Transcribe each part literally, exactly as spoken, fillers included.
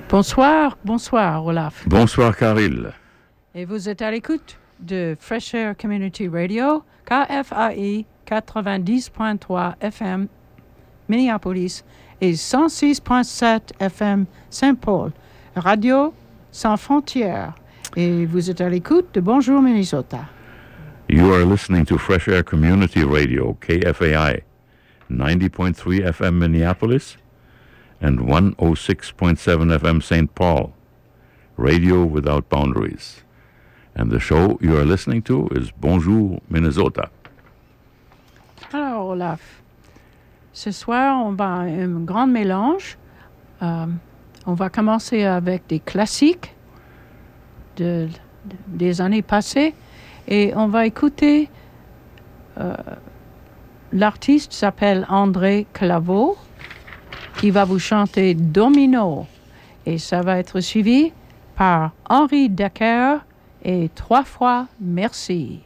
Bonsoir, bonsoir Olaf. Bonsoir Caril. Et vous êtes à l'écoute de Fresh Air Community Radio, K F A I quatre-vingt-dix point trois F M Minneapolis et cent six point sept F M Saint-Paul, Radio sans frontières. Et vous êtes à l'écoute de Bonjour Minnesota. You are listening to Fresh Air Community Radio, K F A I, ninety point three F M Minneapolis and one oh six point seven F M Saint Paul, Radio Without Boundaries. And the show you are listening to is Bonjour Minnesota. Alors Olaf, ce soir on va un grand mélange. Euh, on va commencer avec des classiques de, de, des années passées et on va écouter euh, l'artiste s'appelle André Claveau qui va vous chanter Domino et ça va être suivi par Henri Decker et Trois fois Merci.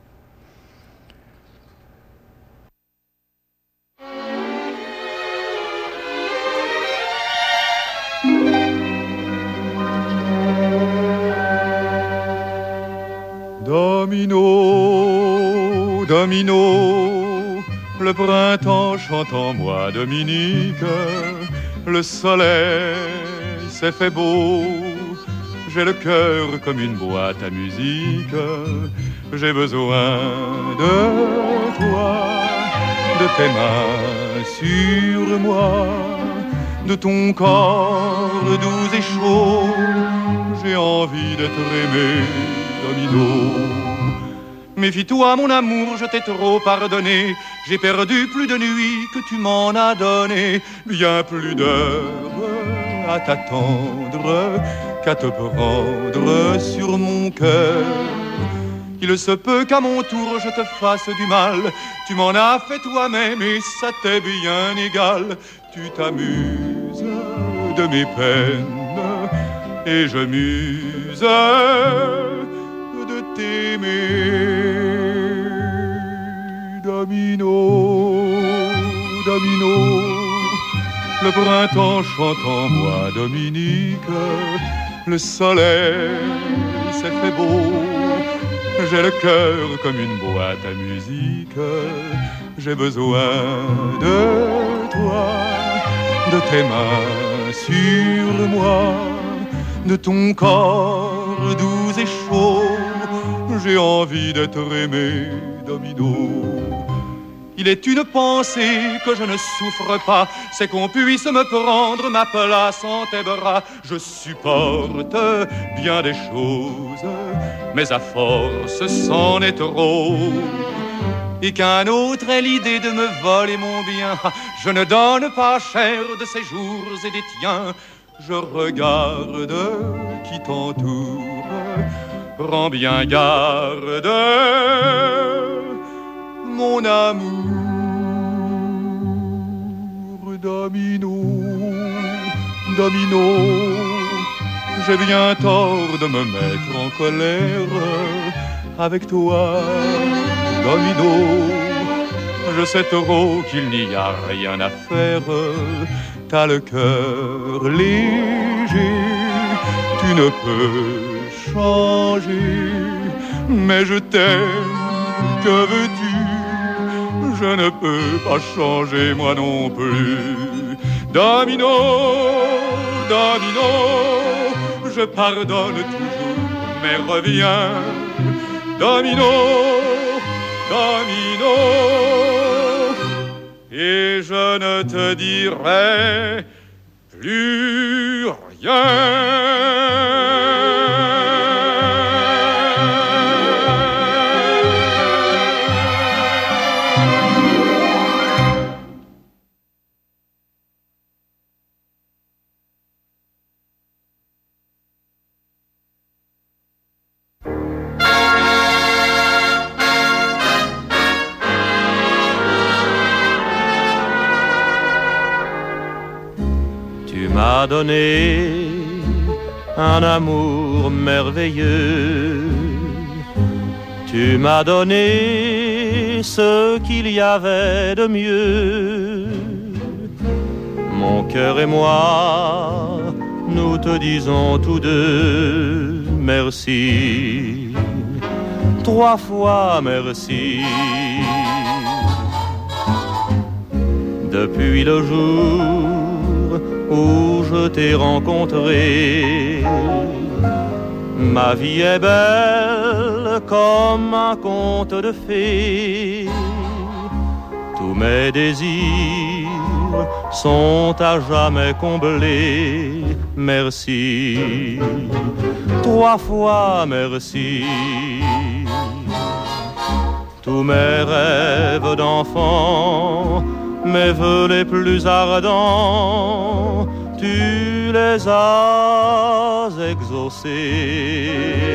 Domino, domino, le printemps chante en moi, Dominique, le soleil s'est fait beau, j'ai le cœur comme une boîte à musique, j'ai besoin de toi, de tes mains sur moi, de ton corps doux et chaud, j'ai envie d'être aimé. Domino. Méfie-toi mon amour, je t'ai trop pardonné, j'ai perdu plus de nuits que tu m'en as donné, bien plus d'heures à t'attendre qu'à te prendre sur mon cœur. Il se peut qu'à mon tour je te fasse du mal, tu m'en as fait toi-même et ça t'est bien égal, tu t'amuses de mes peines et je m'use t'aimer. Domino, domino, le printemps chante en moi, Dominique, le soleil s'est fait beau, j'ai le cœur comme une boîte à musique, j'ai besoin de toi, de tes mains sur moi, de ton corps doux et chaud, j'ai envie d'être aimé, Domino. Il est une pensée que je ne souffre pas, c'est qu'on puisse me prendre ma place en tes bras. Je supporte bien des choses, mais à force c'en est trop. Et qu'un autre ait l'idée de me voler mon bien, je ne donne pas cher de ces jours et des tiens. Je regarde qui t'entoure, prends bien garde, mon amour. Domino, domino, j'ai bien tort de me mettre en colère avec toi, Domino. Je sais trop qu'il n'y a rien à faire, t'as le cœur léger, tu ne peux changer, mais je t'aime, que veux-tu? Je ne peux pas changer moi non plus. Domino, domino, je pardonne toujours, mais reviens. Domino, domino, et je ne te dirai plus rien. Tu m'as donné un amour merveilleux, tu m'as donné ce qu'il y avait de mieux. Mon cœur et moi, nous te disons tous deux merci. Trois fois merci. Depuis le jour où je t'ai rencontré, ma vie est belle comme un conte de fées. Tous mes désirs sont à jamais comblés. Merci. Trois fois merci. Tous mes rêves d'enfant, mes vœux les plus ardents, tu les as exaucés.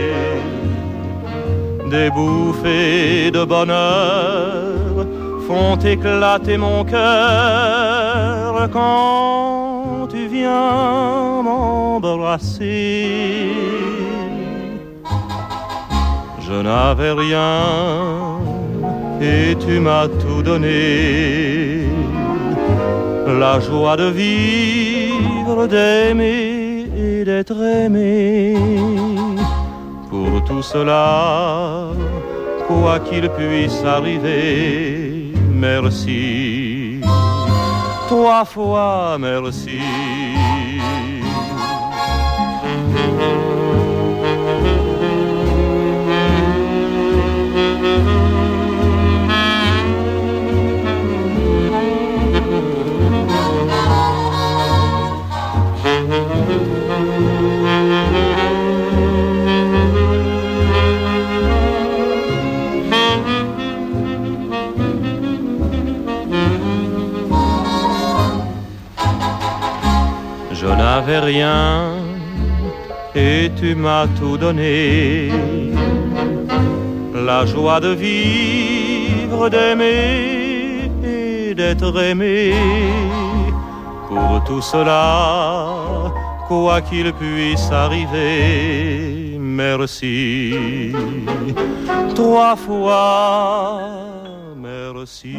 Des bouffées de bonheur font éclater mon cœur quand tu viens m'embrasser. Je n'avais rien et tu m'as tout donné. La joie de vivre, d'aimer et d'être aimé. Pour tout cela, quoi qu'il puisse arriver, merci. Trois fois merci. Je n'avais rien et tu m'as tout donné. La joie de vivre, d'aimer et d'être aimé. Pour tout cela, quoi qu'il puisse arriver, merci. Trois fois merci.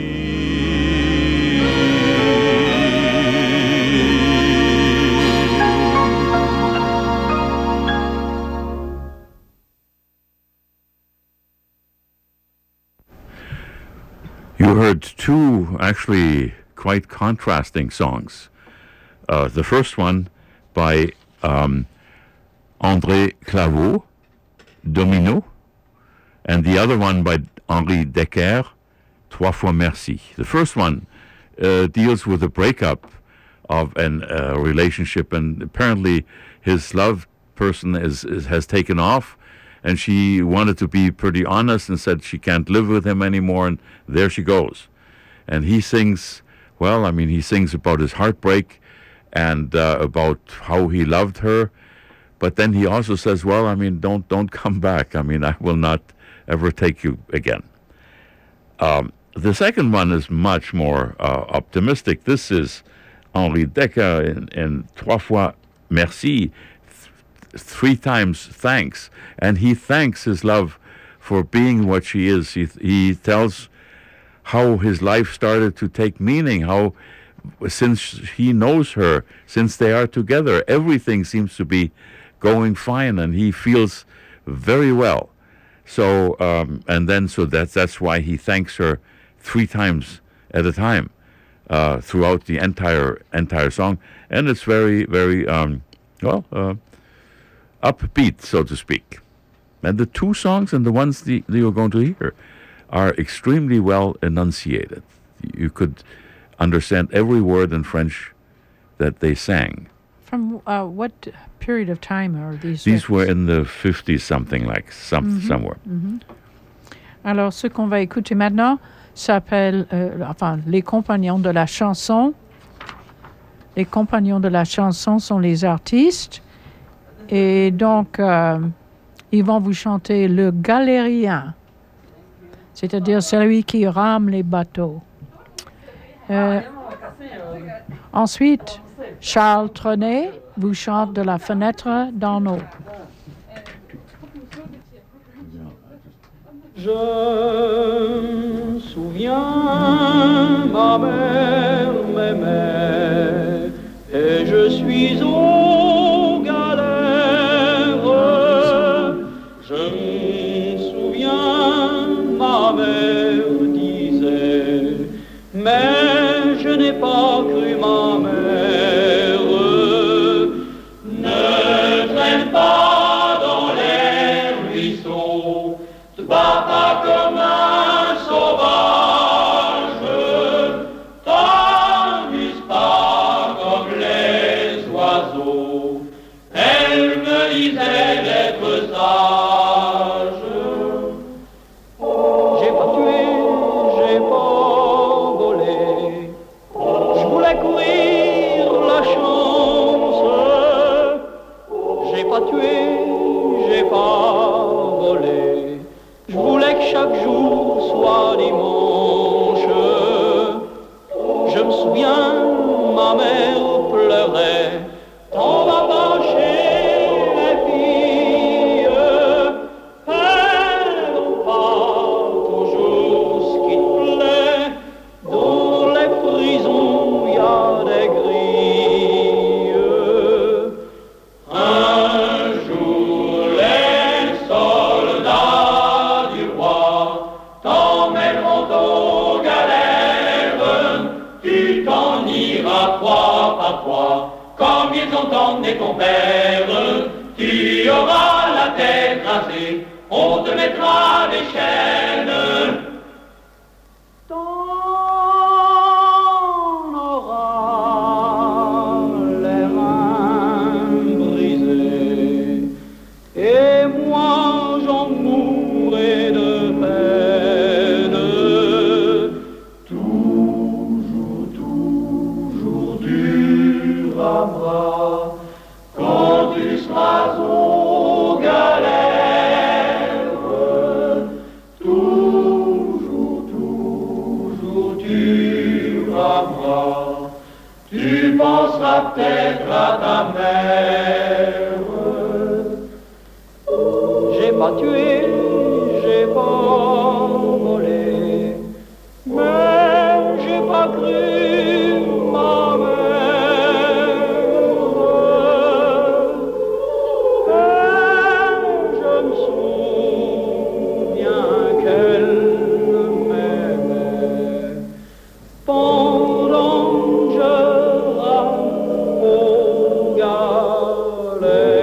You heard two actually quite contrasting songs. Uh, the first one by um, André Claveau, Domino, and the other one by Henri Decker, Trois fois merci. The first one uh, deals with the breakup of a uh, relationship, and apparently his love person is, is has taken off, and she wanted to be pretty honest and said she can't live with him anymore, and there she goes. And he sings, well, I mean, he sings about his heartbreak and uh, about how he loved her, but then he also says, well, I mean, don't don't come back. I mean, I will not ever take you again. Um, the second one is much more uh, optimistic. This is Henri Decker in, in Trois fois merci, three times thanks, and he thanks his love for being what she is. He, he tells how his life started to take meaning, how since he knows her, since they are together, everything seems to be going fine, and he feels very well. So, um, and then so that's that's why he thanks her three times at a time uh, throughout the entire entire song, and it's very very um, well. Uh, upbeat, so to speak. And the two songs and the ones the, that you're going to hear are extremely well enunciated. You could understand every word in French that they sang. From uh, what period of time are these? These records? Were in the fifties, something like, some, mm-hmm. somewhere. Mm-hmm. Alors, ce qu'on va écouter maintenant s'appelle, euh, enfin, Les Compagnons de la Chanson. Les Compagnons de la Chanson sont les artistes. Et donc, euh, ils vont vous chanter le galérien, c'est-à-dire celui qui rame les bateaux. Euh, ensuite, Charles Trenet vous chante de la fenêtre d'en haut. Je me souviens, ma mère m'aimait, et je suis au à trois par trois, comme ils ont emmené ton père. Tu auras la tête rasée, on te mettra des chaînes. T'en auras les reins brisés, et moi j'en mourrai de peine. Toujours, toujours dur à bras, quand tu seras aux galères. Toujours, toujours dur à bras, tu penseras peut-être à ta mère. J'ai pas tué, j'ai pas volé, mais j'ai pas cru ma mère. Et je me souviens qu'elle m'aimait pendant que je rame aux galères.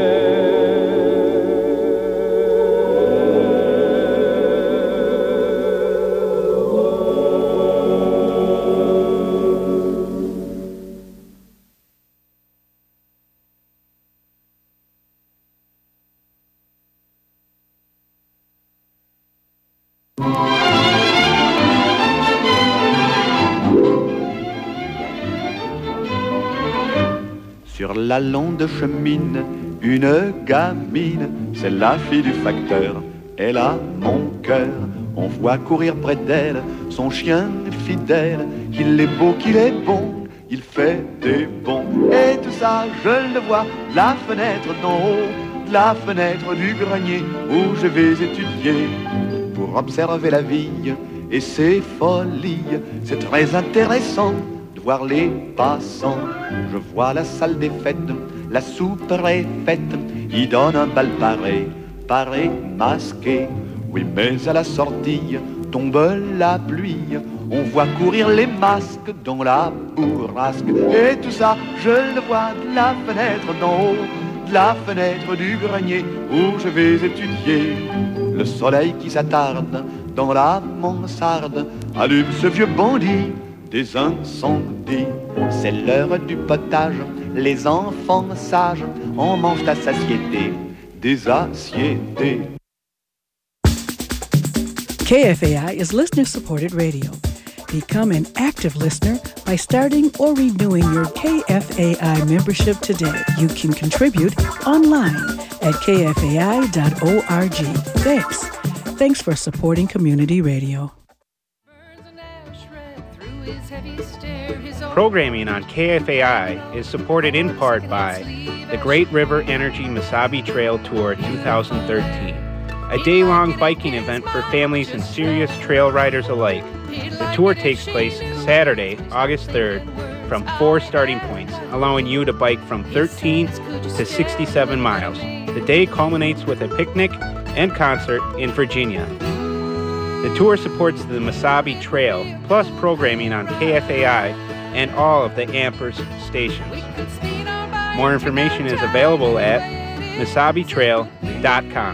Sur la londe chemine, une gamine, c'est la fille du facteur, elle a mon cœur. On voit courir près d'elle son chien fidèle, qu'il est beau, qu'il est bon, il fait des bons. Et tout ça, je le vois, de la fenêtre d'en haut, de la fenêtre du grenier où je vais étudier pour observer la vie et ses folies. C'est très intéressant de voir les passants. Je vois la salle des fêtes, la sous-préfète, il donne un bal pareil, pareil masqué. Oui, mais à la sortie tombe la pluie, on voit courir les masques dans la bourrasque. Et tout ça, je le vois de la fenêtre d'en haut, de la fenêtre du grenier où je vais étudier. Le soleil qui s'attarde dans la mansarde allume ce vieux bandit des incendies. C'est l'heure du potage, les enfants sages en mangent à satiété, des assietés. K F A I is listener-supported radio. Become an active listener by starting or renewing your K F A I membership today. You can contribute online at k f a i dot org. Thanks. Thanks for supporting community radio. Programming on K F A I is supported in part by the Great River Energy Mesabi Trail Tour twenty thirteen, a day-long biking event for families and serious trail riders alike. The tour takes place Saturday, August third, from four starting points, allowing you to bike from thirteen to sixty-seven miles. The day culminates with a picnic and concert in Virginia. The tour supports the Mesabi Trail, plus programming on K F A I and all of the Ampers stations. More information is available at mesabi trail dot com.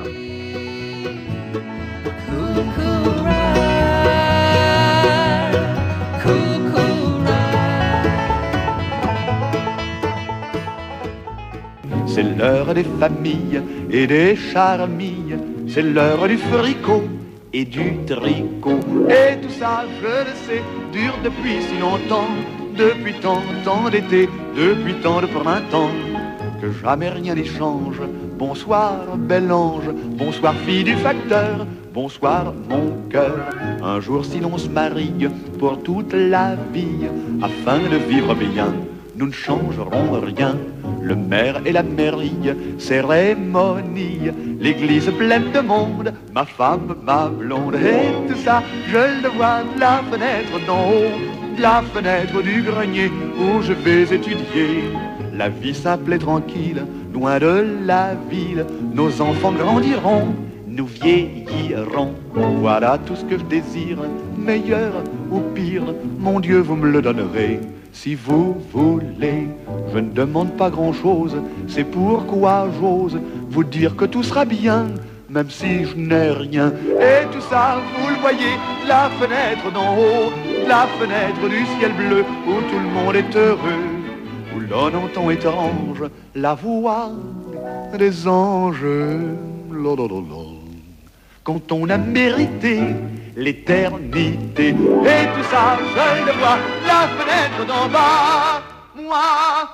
C'est l'heure des familles et des charmilles, c'est l'heure du fricot et du tricot. Et tout ça, je le sais, dure depuis si longtemps, depuis tant, tant d'été, depuis tant de printemps, que jamais rien n'échange. Bonsoir, bel ange, bonsoir, fille du facteur, bonsoir, mon cœur. Un jour, si l'on se marie pour toute la vie, afin de vivre bien, nous ne changerons rien. Le maire et la mairie, cérémonie, l'église pleine de monde, ma femme, ma blonde. Et tout ça, je le vois de la fenêtre d'en haut, de la fenêtre du grenier où je vais étudier. La vie simple et tranquille, loin de la ville, nos enfants grandiront, nous vieillirons. Voilà tout ce que je désire, meilleur ou pire, mon Dieu, vous me le donnerez. Si vous voulez, je ne demande pas grand-chose, c'est pourquoi j'ose vous dire que tout sera bien, même si je n'ai rien. Et tout ça, vous le voyez, la fenêtre d'en haut, la fenêtre du ciel bleu, où tout le monde est heureux, où l'on entend étrange la voix des anges. Lolololo. Quand on a mérité l'éternité. Et tout ça, je le vois, la fenêtre d'en bas, moi.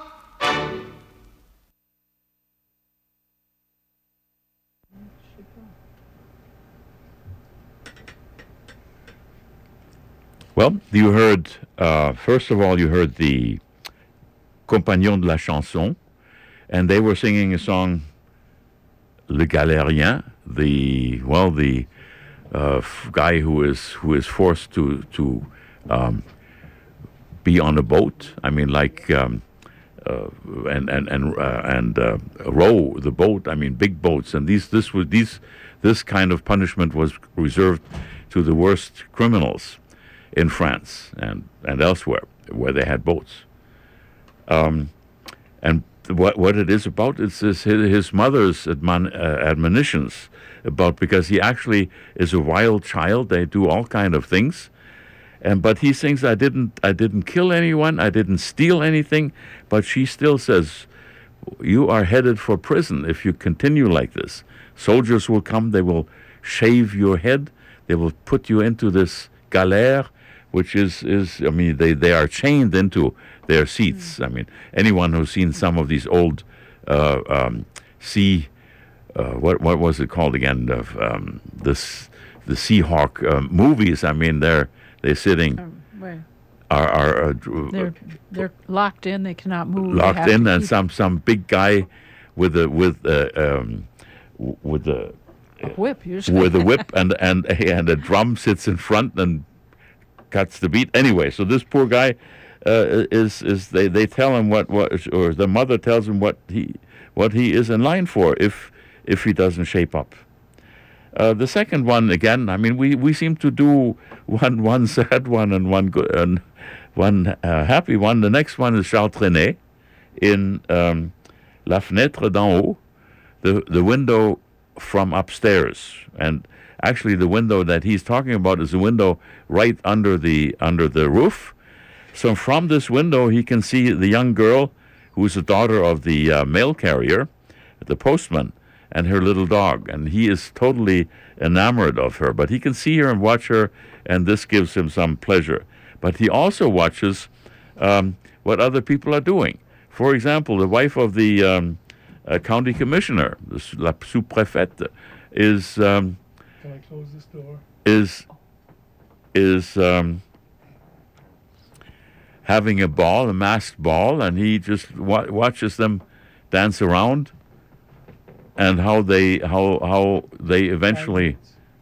Well, you heard, uh, first of all, you heard the Compagnons de la Chanson, and they were singing a song, Le Galérien, the, well, the uh, f- guy who is who is forced to, to um, be on a boat. I mean, like, um, uh, and, and, and, uh, and uh, row the boat, I mean, big boats. And these, this was, these, this kind of punishment was reserved to the worst criminals in France and, and elsewhere where they had boats. Um, and what what it is about, it's his, his mother's admon, uh, admonitions about, because he actually is a wild child. They do all kind of things. And but he thinks, I didn't I didn't kill anyone, I didn't steal anything, but she still says, you are headed for prison if you continue like this. Soldiers will come, they will shave your head, they will put you into this galère, which is, is I mean, they, they are chained into their seats. Mm. I mean, anyone who's seen some of these old uh, um, sea, uh, what what was it called again? Of um, this the Seahawk um, movies. I mean, they're they're sitting. Um, where? Are are uh, they're they're locked in. They cannot move. Locked in, and some some big guy with a with a um, with a, a whip usually. with a whip and and and a drum sits in front and cuts the beat. Anyway, so this poor guy uh, is is they, they tell him what, what or the mother tells him what he what he is in line for if if he doesn't shape up. Uh, the second one, again, I mean, we, we seem to do one one sad one and one good and one uh, happy one. The next one is Charles Trenet in um, La Fenêtre d'en haut, the the window from upstairs. And actually, the window that he's talking about is the window right under the under the roof. So from this window, he can see the young girl, who is the daughter of the uh, mail carrier, the postman, and her little dog. And he is totally enamored of her. But he can see her and watch her, and this gives him some pleasure. But he also watches um, what other people are doing. For example, the wife of the um, uh, county commissioner, the, la sous-préfète, is... Um, Can I close this door? Is is um, having a ball, a masked ball, and he just wa- watches them dance around, and how they how how they eventually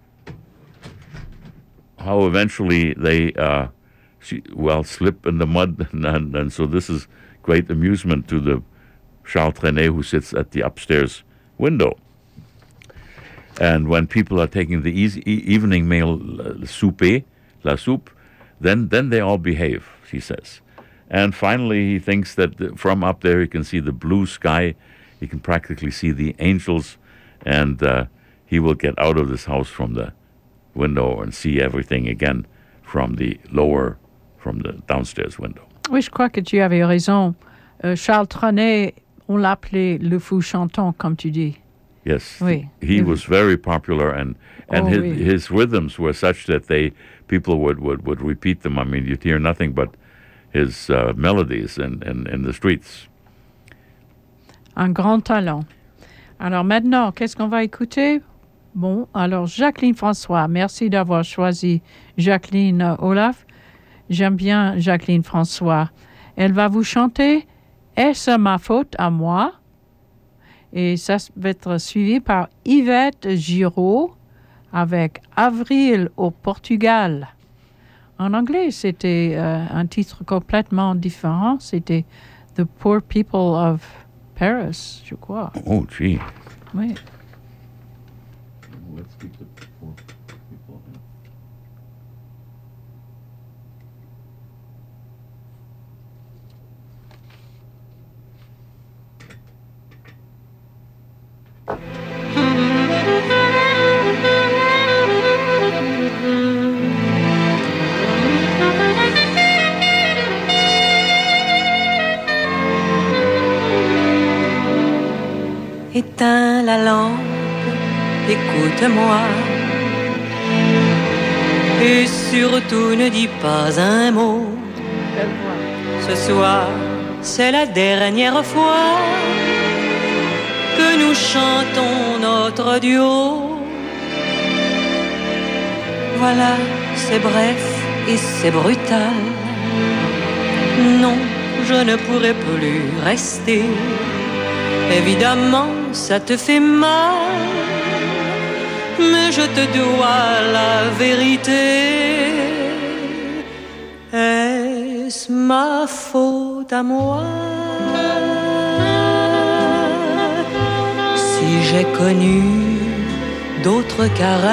how eventually they uh, she, well slip in the mud, and, and and so this is great amusement to the Charles Trenet, who sits at the upstairs window. And when people are taking the easy, e- evening meal, uh, souper, la soupe, then then they all behave, she says. And finally, he thinks that the, from up there he can see the blue sky, he can practically see the angels, and uh, he will get out of this house from the window and see everything again from the lower, from the downstairs window. Oui, je crois que tu avais raison. Euh, Charles Trenet, on l'appelait le fou chantant, comme tu dis. Yes, oui. He was very popular, and, and oh, his, oui. his rhythms were such that they people would, would, would repeat them. I mean, you'd hear nothing but his uh, melodies in, in, in the streets. Un grand talent. Alors maintenant, qu'est-ce qu'on va écouter? Bon, alors Jacqueline François, merci d'avoir choisi Jacqueline euh, Olaf. J'aime bien Jacqueline François. Elle va vous chanter « Est-ce ma faute à moi ?» Et ça va être suivi par Yvette Giraud avec Avril au Portugal. En anglais, c'était euh, un titre complètement différent. C'était The Poor People of Paris, je crois. Oh, gee. Oui. Let's keep the poor people in. éteins la lampe, écoute-moi. Et surtout ne dis pas un mot. Ce soir, c'est la dernière fois que nous chantons notre duo. Voilà, c'est bref et c'est brutal. Non, je ne pourrai plus rester. Évidemment, ça te fait mal, mais je te dois la vérité. Est-ce ma faute à moi si j'ai connu d'autres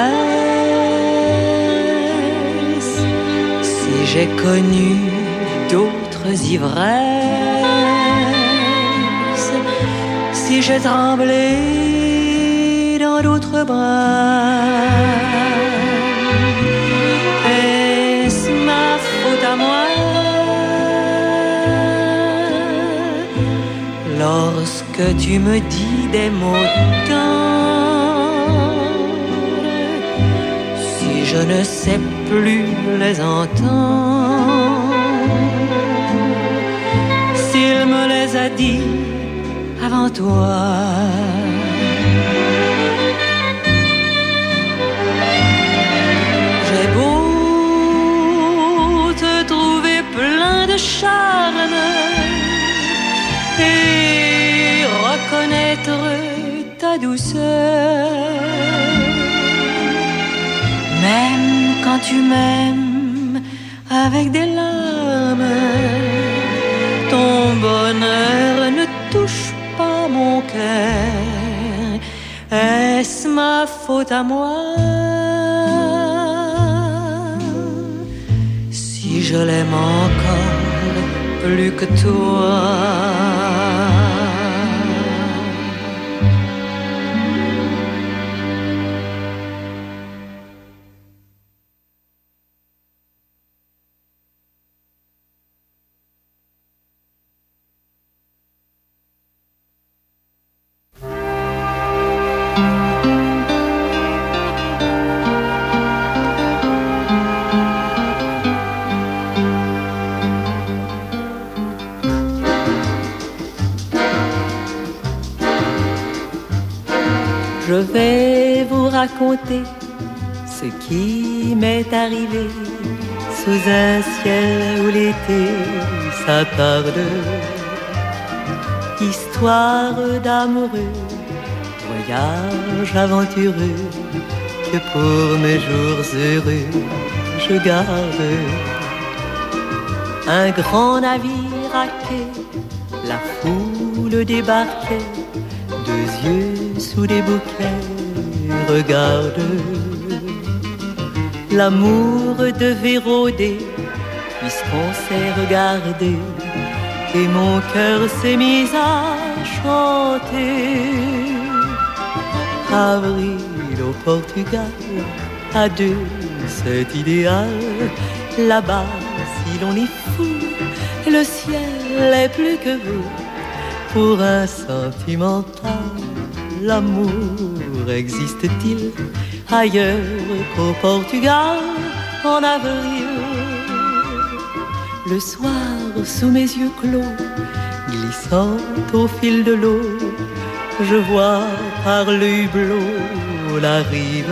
caresses, si j'ai connu d'autres ivresses, si j'ai tremblé dans d'autres bras? Est-ce ma faute à moi lorsque tu me dis des mots tendres, si je ne sais plus les entendre, s'il me les a dit avant toi? J'ai beau te trouver plein de charme et reconnaître ta douceur, même quand tu m'aimes avec des larmes, ton bonheur ne touche pas mon cœur. Est-ce ma faute à moi si je l'aime encore plus que toi? Je vais vous raconter ce qui m'est arrivé sous un ciel où l'été s'attarde. Histoire d'amoureux, voyage aventureux que pour mes jours heureux je garde. Un grand navire à quai, la foule débarquait, deux yeux sous des bouquets, regarde. L'amour devait rôder, puisqu'on s'est regardé, et mon cœur s'est mis à chanter. Avril au Portugal, à deux, c'est idéal. Là-bas, si l'on est fou, le ciel est plus que vous. Pour un sentimental, l'amour existe-t-il ailleurs qu'au Portugal en avril? Le soir, sous mes yeux clos, glissant au fil de l'eau, je vois par le hublot la rive,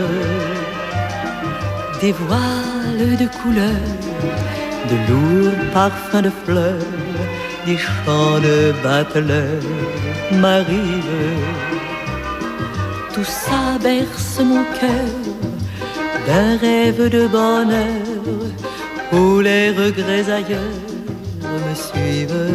des voiles de couleurs, de lourds parfums de fleurs, des chants de bateleurs m'arrivent. Tout ça berce mon cœur d'un rêve de bonheur où les regrets ailleurs me suivent.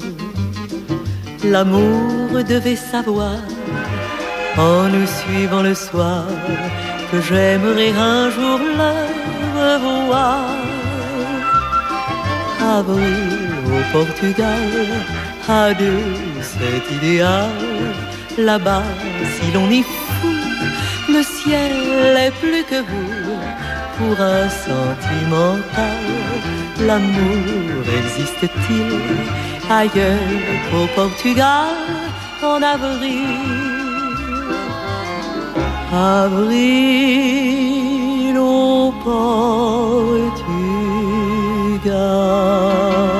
L'amour devait savoir en nous suivant le soir que j'aimerais un jour le revoir. Avril au Portugal, à deux c'est idéal. Là-bas, si l'on est fou, le ciel est plus que vous. Pour un sentimental, l'amour existe-t-il ailleurs qu'au Portugal en avril? avril au Portugal.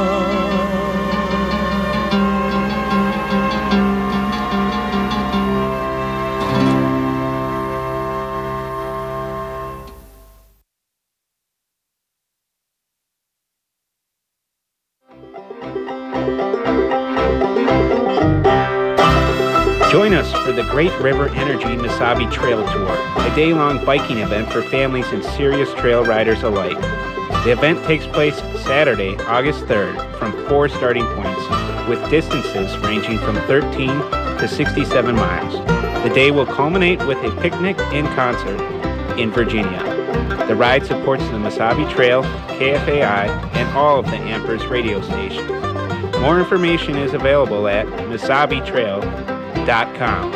Join us for the Great River Energy Mesabi Trail Tour, a day-long biking event for families and serious trail riders alike. The event takes place Saturday, August third, from four starting points, with distances ranging from thirteen to sixty-seven miles. The day will culminate with a picnic and concert in Virginia. The ride supports the Mesabi Trail, K F A I, and all of the Ampers radio stations. More information is available at mesabi trail dot com.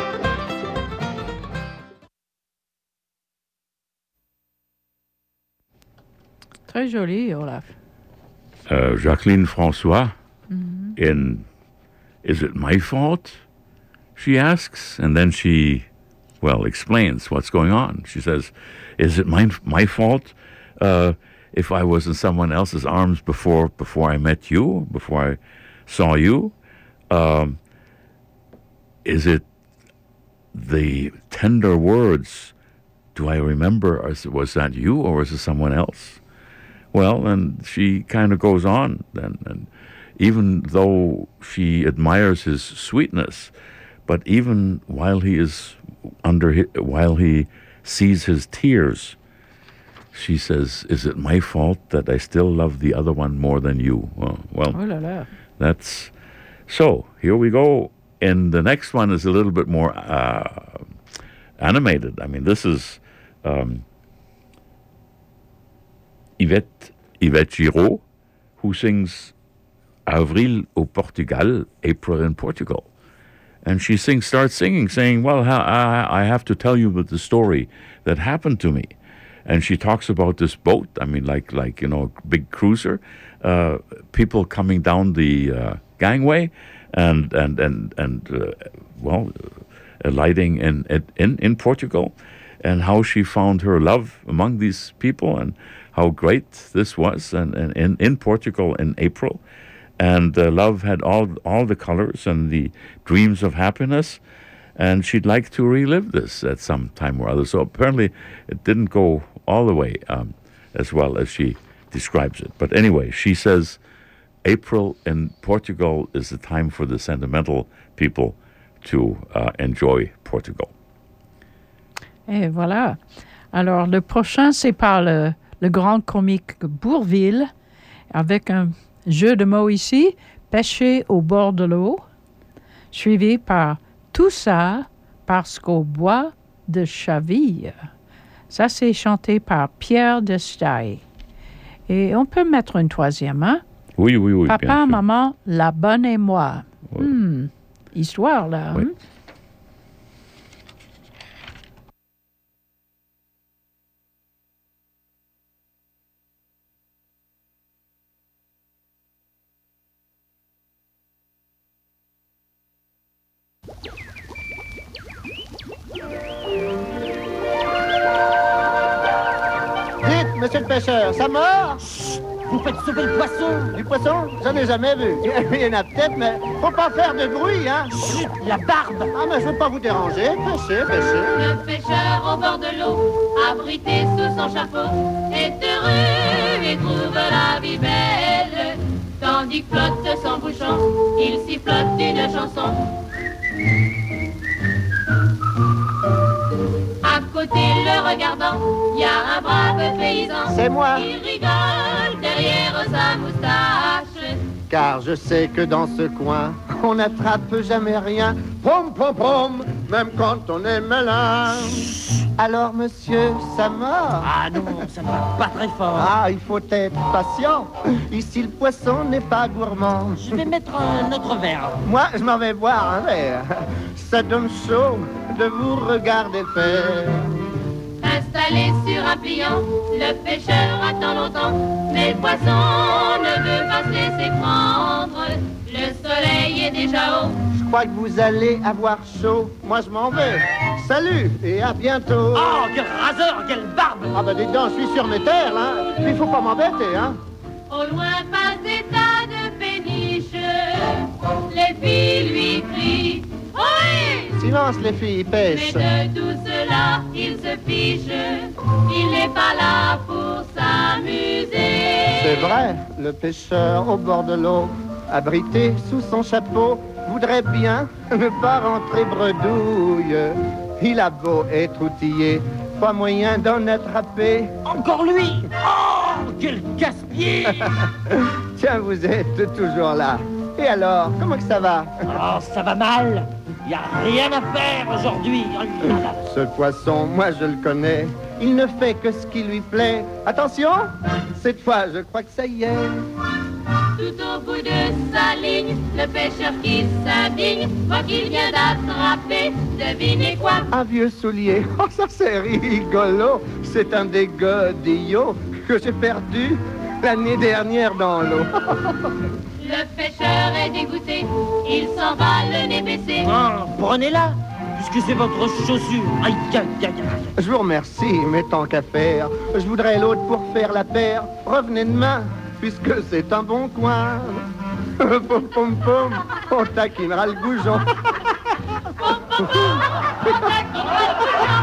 Très joli, Olaf. Uh, Jacqueline Francois, mm-hmm. in Is It My Fault? She asks, and then she, well, explains what's going on. She says, is it my, my fault uh, if I was in someone else's arms before before I met you, before I saw you? Um, is it the tender words? Do I remember, or was that you, or was it someone else? Well, and she kind of goes on, and, and even though she admires his sweetness, but even while he is under, his, while he sees his tears, she says, "Is it my fault that I still love the other one more than you?" Well, well oh la la. That's so. Here we go, and the next one is a little bit more uh, animated. I mean, this is. Um, Yvette, Yvette Giraud, who sings Avril au Portugal, April in Portugal. And she sings, starts singing, saying, well, I, I have to tell you about the story that happened to me. And she talks about this boat, I mean, like, like you know, big cruiser, uh, people coming down the uh, gangway and, and, and, and uh, well, uh, alighting in, in, in Portugal, and how she found her love among these people, and how great this was, and, and in, in Portugal in April. And uh, love had all all the colors and the dreams of happiness, and she'd like to relive this at some time or other. So apparently it didn't go all the way um, as well as she describes it. But anyway, she says April in Portugal is the time for the sentimental people to uh, enjoy Portugal. Et voilà. Alors, le prochain, c'est par le, le grand comique Bourvil, avec un jeu de mots ici, pêcher au bord de l'eau, suivi par tout ça parce qu'au bois de Chaville. Ça, c'est chanté par Pierre Destaille. Et on peut mettre une troisième, hein? Oui, oui, oui. Papa, maman, la bonne et moi. Oui. Hmm. Histoire, là. Oui. Hein? Dites, monsieur le pêcheur, ça mord? Vous faites sauver le poisson. Du poisson? J'en ai jamais vu. Il y en a peut-être, mais faut pas faire de bruit, hein? Chut, la barbe! Ah, mais je veux pas vous déranger. Pêchez, pêchez. Le pêcheur au bord de l'eau, abrité sous son chapeau, est heureux et trouve la vie belle. Tandis que flotte son bouchon, il sifflote une chanson. À côté, le regardant, il y a un brave paysan. C'est moi. Il rigole derrière sa moustache. Car je sais que dans ce coin, on n'attrape jamais rien. Pom, pom, pom, même quand on est malin. Alors, monsieur, ça mord? Ah non, ça ne va pas très fort. Ah, il faut être patient. Ici, le poisson n'est pas gourmand. Je vais mettre un autre verre. Moi, je m'en vais boire un verre. Ça donne chaud de vous regarder faire. Installé sur un pliant, le pêcheur attend longtemps, mais le poisson ne veut pas se laisser prendre. Le soleil est déjà haut, crois que vous allez avoir chaud. Moi, je m'en vais. Salut et à bientôt. Oh, quel raseur, quelle barbe! Ah bah dites donc, je suis sur mes terres, hein. Il faut pas m'embêter, hein. Au loin passe des tas de péniches, les filles lui crient « Oui !» Silence les filles, pêche. Mais de tout cela, il se fiche, il n'est pas là pour s'amuser. C'est vrai, le pêcheur au bord de l'eau, abrité sous son chapeau, voudrait bien ne pas rentrer bredouille. Il a beau être outillé, pas moyen d'en attraper. Encore lui! Oh, quel casse-pied! Tiens, vous êtes toujours là. Et alors, comment que ça va? Oh, ça va mal. Il n'y a rien à faire aujourd'hui. Oh là là. Ce poisson, moi je le connais. Il ne fait que ce qui lui plaît. Attention, cette fois, je crois que ça y est. Tout au bout de sa ligne, le pêcheur qui s'indigne, voit qu'il vient d'attraper, devinez quoi? Un vieux soulier. Oh, ça c'est rigolo. C'est un des godillots que j'ai perdu l'année dernière dans l'eau. Le pêcheur est dégoûté, il s'en va le nez baissé. Oh, prenez-la, puisque c'est votre chaussure. Aïe, aïe, aïe, aïe. Je vous remercie, mais tant qu'à faire, je voudrais l'autre pour faire la paire. Revenez demain, puisque c'est un bon coin. Pom pom pom, on taquinera le goujon. Pom pom pom, on taquinera le goujon.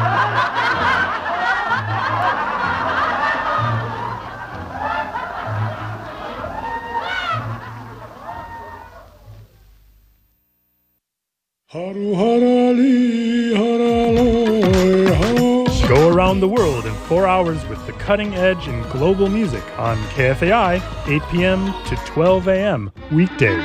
Go around the world in four hours with the cutting edge in global music on K F A I, eight p.m. to twelve a.m. weekdays.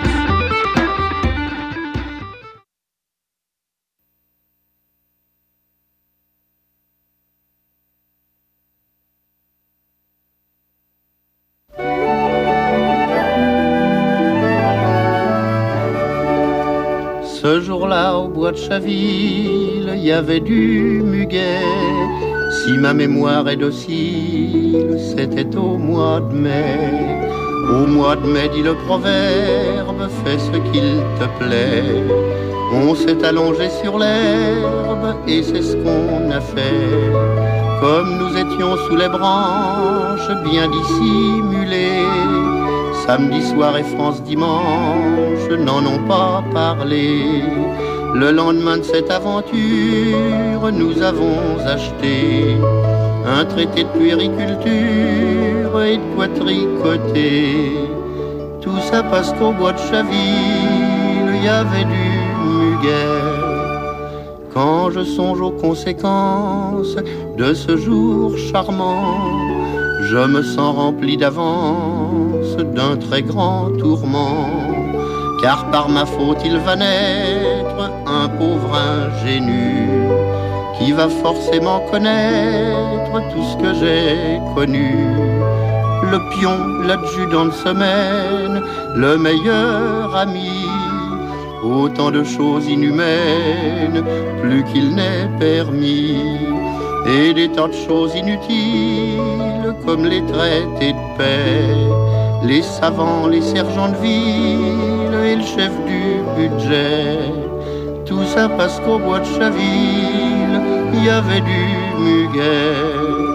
Ce jour-là, au bois de Chaville, il y avait du muguet. Si ma mémoire est docile, c'était au mois de mai. Au mois de mai, dit le proverbe, fais ce qu'il te plaît. On s'est allongé sur l'herbe et c'est ce qu'on a fait. Comme nous étions sous les branches, bien dissimulés, samedi soir et France dimanche n'en ont pas parlé. Le lendemain de cette aventure, nous avons acheté un traité de puériculture et de quoi tricoter. Tout ça parce qu'au bois de Chaville, il y avait du muguet. Quand je songe aux conséquences de ce jour charmant, je me sens rempli d'avance d'un très grand tourment. Car par ma faute il va naître un pauvre ingénu qui va forcément connaître tout ce que j'ai connu. Le pion, l'adjudant de semaine, le meilleur ami, autant de choses inhumaines, plus qu'il n'est permis. Et des tas de choses inutiles, comme les traités de paix, les savants, les sergents de ville et le chef du budget. Tout ça parce qu'au bois de Chaville, il y avait du muguet.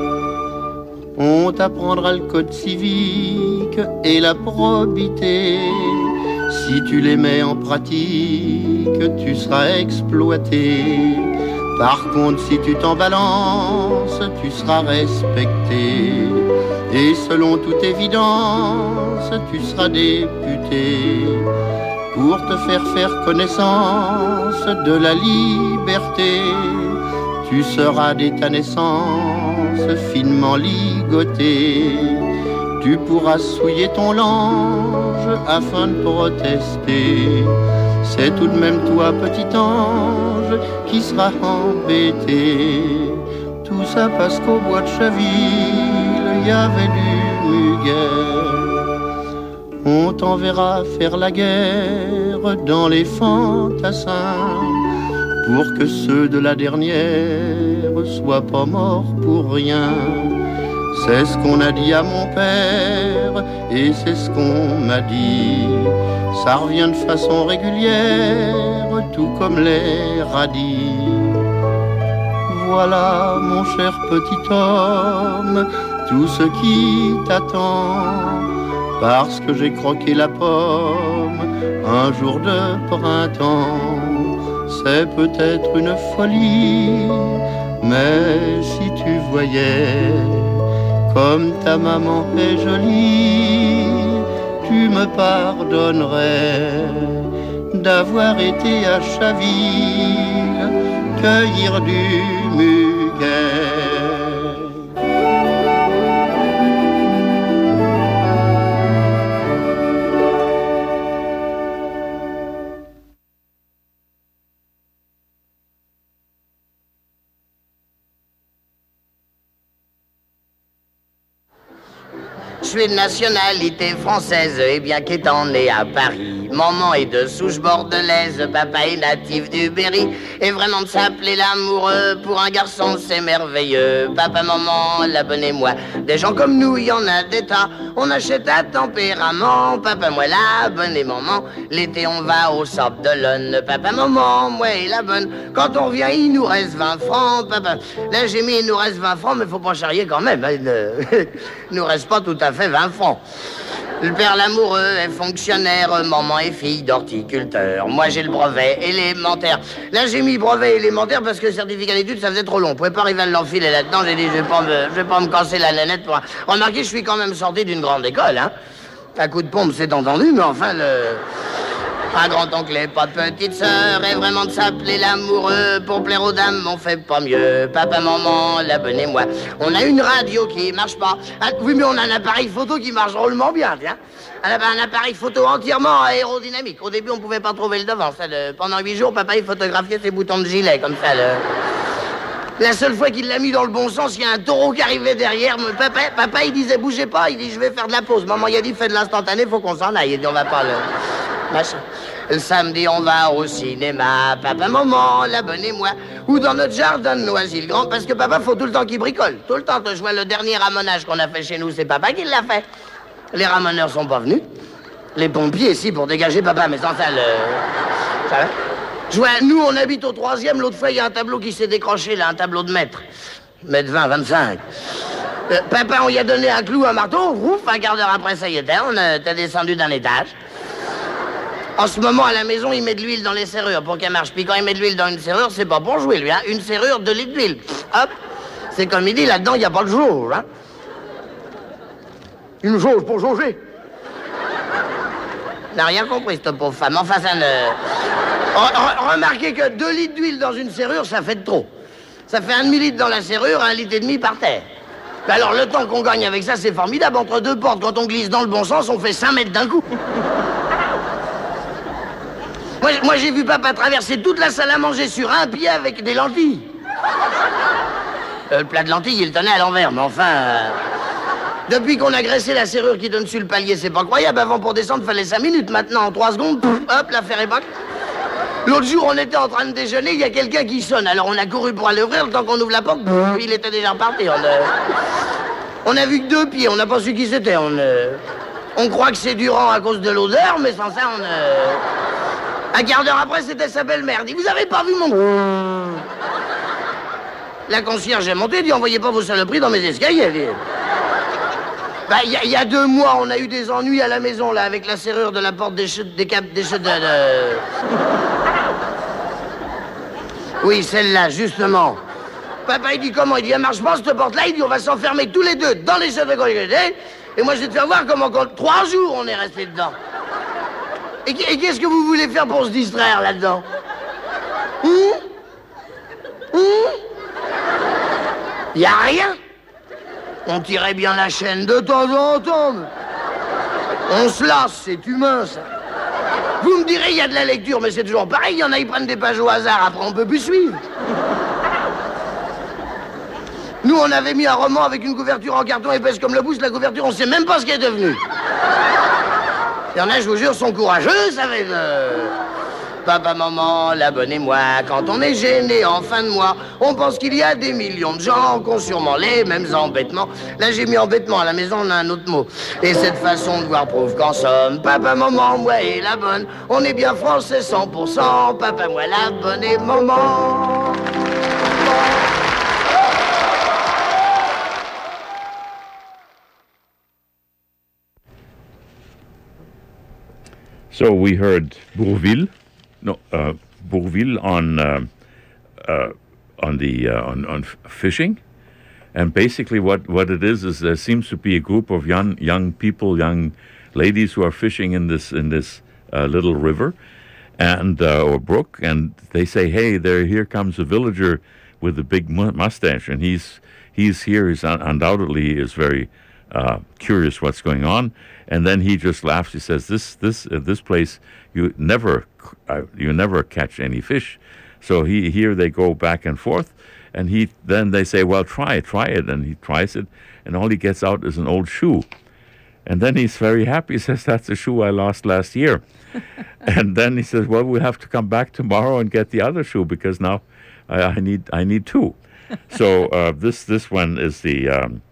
On t'apprendra le code civique et la probité. Si tu les mets en pratique, tu seras exploité. Par contre, si tu t'en balances, tu seras respecté. Et selon toute évidence, tu seras député. Pour te faire faire connaissance de la liberté, tu seras dès ta naissance finement ligoté. Tu pourras souiller ton lange afin de protester. C'est tout de même toi, petit ange, qui sera embêté. Tout ça parce qu'au bois de Chaville, il y avait du muguet. On t'enverra faire la guerre dans les fantassins, pour que ceux de la dernière soient pas morts pour rien. C'est ce qu'on a dit à mon père et c'est ce qu'on m'a dit. Ça revient de façon régulière tout comme les radis. Voilà, mon cher petit homme, tout ce qui t'attend, parce que j'ai croqué la pomme un jour de printemps. C'est peut-être une folie, mais si tu voyais comme ta maman est jolie, tu me pardonnerais d'avoir été à Chaville cueillir du muguet. Je suis de nationalité française, et bien qu'étant né à Paris, maman est de souche bordelaise, papa est natif du Berry, et vraiment de s'appeler l'amoureux, pour un garçon c'est merveilleux. Papa, maman, la bonne et moi, des gens comme nous, il y en a des tas, on achète à tempérament. Papa, moi, la bonne et maman, l'été on va au Sable d'Olonne. Papa, maman, moi et la bonne, quand on revient il nous reste vingt francs. Papa, là j'ai mis il nous reste vingt francs, mais faut pas charrier quand même, hein, il nous reste pas tout à fait vingt francs. Le père l'amoureux est fonctionnaire, maman est fille d'horticulteur. Moi j'ai le brevet élémentaire. Là j'ai mis brevet élémentaire parce que le certificat d'études ça faisait trop long. On pouvait pas arriver à l'enfiler là-dedans. J'ai dit je vais pas me, je vais pas me casser la lanette pour... Remarquez, je suis quand même sorti d'une grande école, hein. Un coup de pompe c'est entendu, mais enfin le... Un grand-oncle et pas de petite sœur, et vraiment de s'appeler l'amoureux, pour plaire aux dames, on fait pas mieux. Papa, maman, la bonne et moi, on a une radio qui marche pas. Ah, oui, mais on a un appareil photo qui marche drôlement bien, tiens. Un appareil photo entièrement aérodynamique. Au début, on pouvait pas trouver le devant. Ça, le... Pendant huit jours, papa, il photographiait ses boutons de gilet, comme ça, le... La seule fois qu'il l'a mis dans le bon sens, il y a un taureau qui arrivait derrière. Mais papa, papa, il disait, bougez pas, il dit, je vais faire de la pause. Maman, il a dit, fais de l'instantané, faut qu'on s'en aille. Il dit, on va pas le... Machin. Le samedi, on va au cinéma, papa, maman, la bonne et moi, ou dans notre jardin de Noisy-le-Grand, parce que papa, faut tout le temps qu'il bricole. Tout le temps, je vois le dernier ramonage qu'on a fait chez nous, c'est papa qui l'a fait. Les ramoneurs sont pas venus. Les pompiers, si, pour dégager papa, mais sans ça, le... Ça va? Je vois, nous, on habite au troisième, l'autre fois, il y a un tableau qui s'est décroché, là, un tableau de mètre. Mètre vingt, vingt-cinq. Euh, papa, on y a donné un clou, un marteau, ouf, un quart d'heure après, ça y était, on était descendu d'un étage. En ce moment, à la maison, il met de l'huile dans les serrures pour qu'elle marche. Puis quand il met de l'huile dans une serrure, c'est pas pour jouer, lui, hein. Une serrure, deux litres d'huile. Hop. C'est comme il dit, là-dedans, il n'y a pas de jauge, hein. Une jauge pour jauger. N'a rien compris, cette pauvre femme. Enfin, ça ne... Re remarquez que deux litres d'huile dans une serrure, ça fait de trop. Ça fait un demi-litre dans la serrure, un litre et demi par terre. Mais alors, le temps qu'on gagne avec ça, c'est formidable. Entre deux portes, quand on glisse dans le bon sens, on fait cinq mètres d'un coup. Moi, moi j'ai vu papa traverser toute la salle à manger sur un pied avec des lentilles. Euh, le plat de lentilles, il tenait à l'envers, mais enfin... Euh... Depuis qu'on a graissé la serrure qui donne sur le palier, c'est pas croyable. Avant, pour descendre, fallait cinq minutes. Maintenant, en trois secondes, pouf, hop, l'affaire est bonne. L'autre jour, on était en train de déjeuner, il y a quelqu'un qui sonne. Alors, on a couru pour aller ouvrir. Le temps qu'on ouvre la porte, pouf, il était déjà reparti. On a, on a vu que deux pieds, on n'a pas su qui c'était. On, euh... on croit que c'est Durand à cause de l'odeur, mais sans ça, on... Euh... Un quart d'heure après, c'était sa belle-mère. Dit, vous avez pas vu mon... La concierge est montée, dit, envoyez pas vos saloperies dans mes escaliers. Dit. Bah, il y, y a deux mois, on a eu des ennuis à la maison, là, avec la serrure de la porte des chutes, des cap, des chutes de... de... Oui, celle-là, justement. Papa, il dit, comment? Il dit, elle marche pas, cette porte-là. Il dit, on va s'enfermer tous les deux dans les chutes de sécurité. Et moi, je vais te faire voir comment, trois jours, on est restés dedans. Et qu'est-ce que vous voulez faire pour se distraire là-dedans? Hum? Hum? Y a rien. On tirait bien la chaîne de temps en temps. On se lasse, c'est humain, ça. Vous me direz, il y a de la lecture, mais c'est toujours pareil. Il y en a, ils prennent des pages au hasard, après on peut plus suivre. Nous, on avait mis un roman avec une couverture en carton épaisse comme le pouce. La couverture, on sait même pas ce qu'elle est devenue. Il y en a, je vous jure, sont courageux, ça va être... Papa, maman, la bonne et moi, quand on est gêné en fin de mois, on pense qu'il y a des millions de gens qui ont sûrement les mêmes embêtements. Là, j'ai mis embêtement, à la maison, on a un autre mot. Et cette façon de voir prouve qu'en somme, papa, maman, moi et la bonne, on est bien français cent pour cent. Papa, moi, la bonne et maman. So we heard Bourvil, no, uh, Bourvil on uh, uh, on the uh, on on f- fishing, and basically what, what it is is there seems to be a group of young young people, young ladies who are fishing in this in this uh, little river, and uh, or brook, and they say, hey, there here comes a villager with a big mu- mustache, and he's he's here. He's un- undoubtedly is very uh, curious what's going on. And then he just laughs. He says, "This, this, uh, this place, you never, uh, you never catch any fish." So he here they go back and forth, and he then they say, "Well, try it, try it." And he tries it, and all he gets out is an old shoe. And then he's very happy. He says, "That's a shoe I lost last year." And then he says, "Well, we'll have to come back tomorrow and get the other shoe because now I, I need, I need two." So uh, this, this one is the um,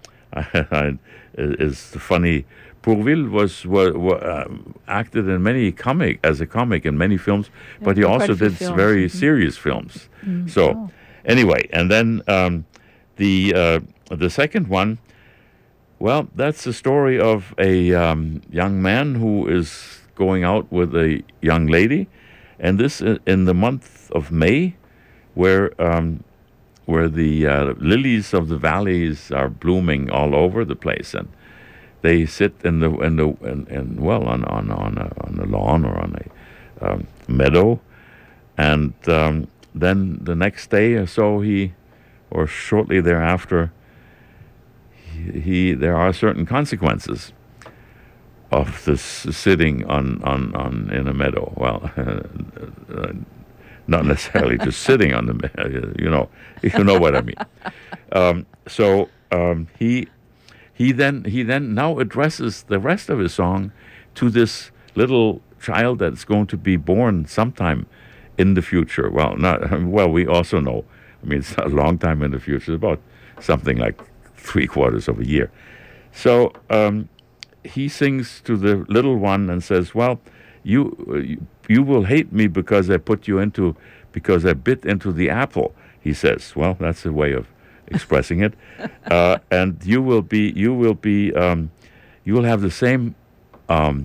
is the funny. Bourvil was, was, was uh, acted in many comic as a comic in many films, but he also did films. very mm-hmm. serious films. Mm-hmm. So, oh. anyway, and then um, the uh, the second one, well, that's the story of a um, young man who is going out with a young lady, and this in the month of May, where um, where the uh, lilies of the valleys are blooming all over the place, and they sit in the in the in, in well on on on a, on a lawn or on a um, meadow, and um, then the next day or so he, or shortly thereafter, he, he there are certain consequences of this sitting on on, on in a meadow. Well, uh, not necessarily just sitting on the meadow. You know, you know what I mean. Um, so um, he. He then he then now addresses the rest of his song to this little child that's going to be born sometime in the future. Well, not well. We also know. I mean, it's a long time in the future. It's about something like three quarters of a year. So um, he sings to the little one and says, "Well, you, you you will hate me because I put you into because I bit into the apple." He says, "Well, that's a way of expressing it, uh, and you will be, you will be, um, you will have the same, um,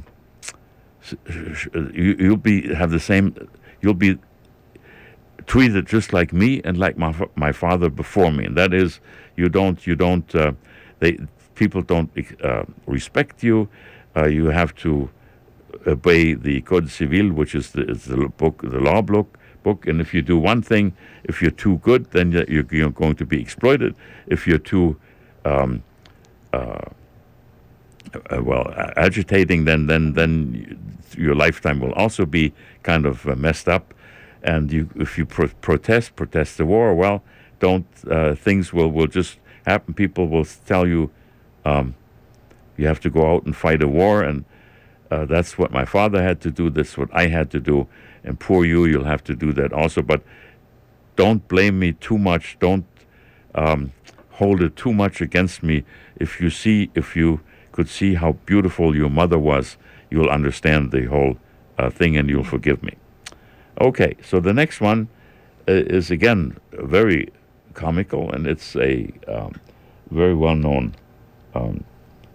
you, you'll be have the same, you'll be treated just like me and like my my father before me, and that is, you don't, you don't, uh, they people don't uh, respect you. Uh, you have to obey the Code Civil, which is the, is the book, the law book. Book, and if you do one thing, if you're too good, then you're, you're going to be exploited. If you're too, um, uh, uh, well, agitating, then then then your lifetime will also be kind of uh, messed up. And you, if you pro- protest, protest the war, well, don't uh, things will, will just happen. People will tell you, um, you have to go out and fight a war, and uh, that's what my father had to do. That's what I had to do. And poor you, you'll have to do that also. But don't blame me too much. Don't um, hold it too much against me. If you see, if you could see how beautiful your mother was, you'll understand the whole uh, thing and you'll forgive me. Okay, so the next one uh, is again very comical, and it's a um, very well-known, um,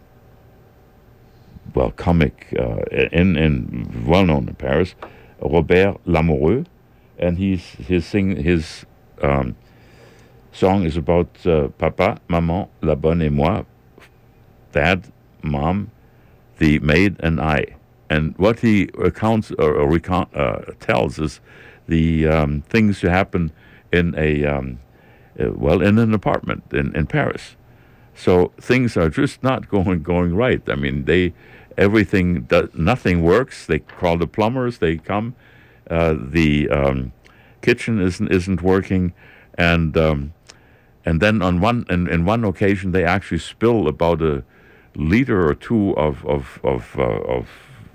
well, comic uh, in in well-known in Paris. Robert Lamoureux, and he's his sing his um, song is about uh, Papa, Maman, la bonne et moi, Dad, Mom, the maid, and I. And what he recounts or, or recount, uh, tells is the um, things that happen in a um, uh, well in an apartment in, in Paris. So things are just not going going right. I mean, they. Everything, does, nothing works. They call the plumbers. They come. Uh, the um, kitchen isn't isn't working, and um, and then on one in, in one occasion they actually spill about a liter or two of of of, uh, of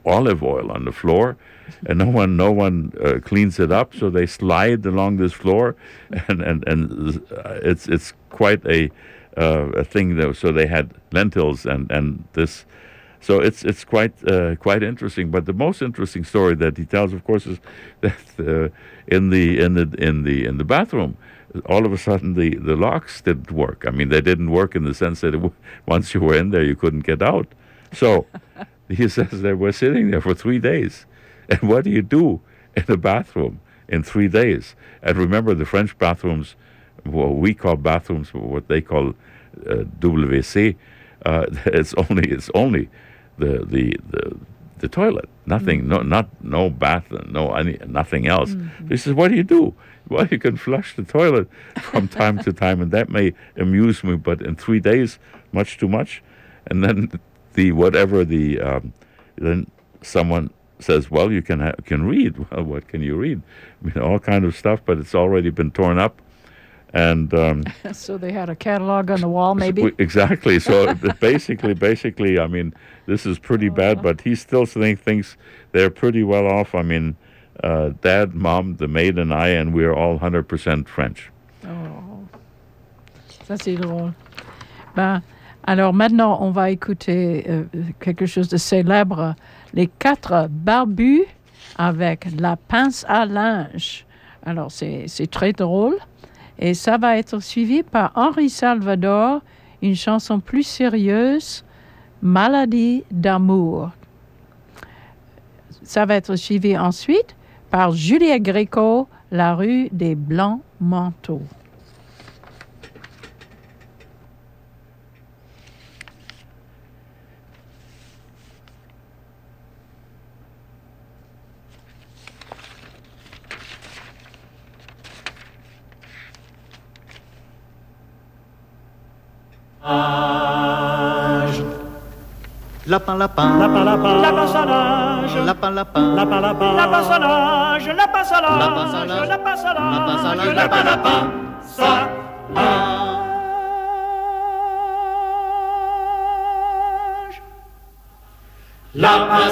olive oil on the floor, and no one no one uh, cleans it up. So they slide along this floor, and and and it's it's quite a uh, a thing though. So they had lentils and and this. So it's it's quite uh, quite interesting. But the most interesting story that he tells, of course, is that uh, in the in the in the in the bathroom, all of a sudden the, the locks didn't work. I mean, they didn't work in the sense that it w- once you were in there, you couldn't get out. So he says they were sitting there for three days. And what do you do in a bathroom in three days? And remember, the French bathrooms, what we call bathrooms, what they call uh, W C, uh, it's only it's only the the the, the toilet. Nothing, mm. no not no bath, no any nothing else. Mm-hmm. He says, what do you do? Well, you can flush the toilet from time to time, and that may amuse me, but in three days, much too much. And then the whatever the um, then someone says, well, you can ha- can read. Well, what can you read? I mean, all kind of stuff, but it's already been torn up. And um, so they had a catalog on the wall, maybe. Exactly. So basically, basically, I mean, this is pretty oh. bad, but he still think, thinks they're pretty well off. I mean. Uh, Dad, Mom, the maid, and I, and we're all one hundred percent French. Oh, ça c'est drôle. Ben, alors maintenant, on va écouter euh, quelque chose de célèbre, les quatre barbus avec la pince à linge. Alors, c'est, c'est très drôle. Et ça va être suivi par Henri Salvador, une chanson plus sérieuse, Maladie d'amour. Ça va être suivi ensuite par Juliette Gréco, La rue des Blancs Manteaux. Lapin, lapin, lapin, lapin, lapin salage, lapin, lapin, lapin, lapin, lapin salage, lapin salage, lapin salage, lapin, lapin, salage. Lapin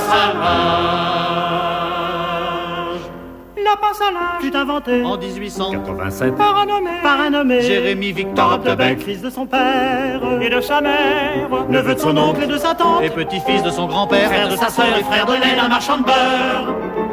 salage, lapin salage, fut inventé en dix-huit cent quatre-vingt-sept par un nommé, par un nommé Jérémie Victor Abdebec, fils de son père et de sa mère, neveu de son oncle et de sa tante, et petit-fils de son grand-père, frère de sa sœur et frère de lait d'un marchand de beurre.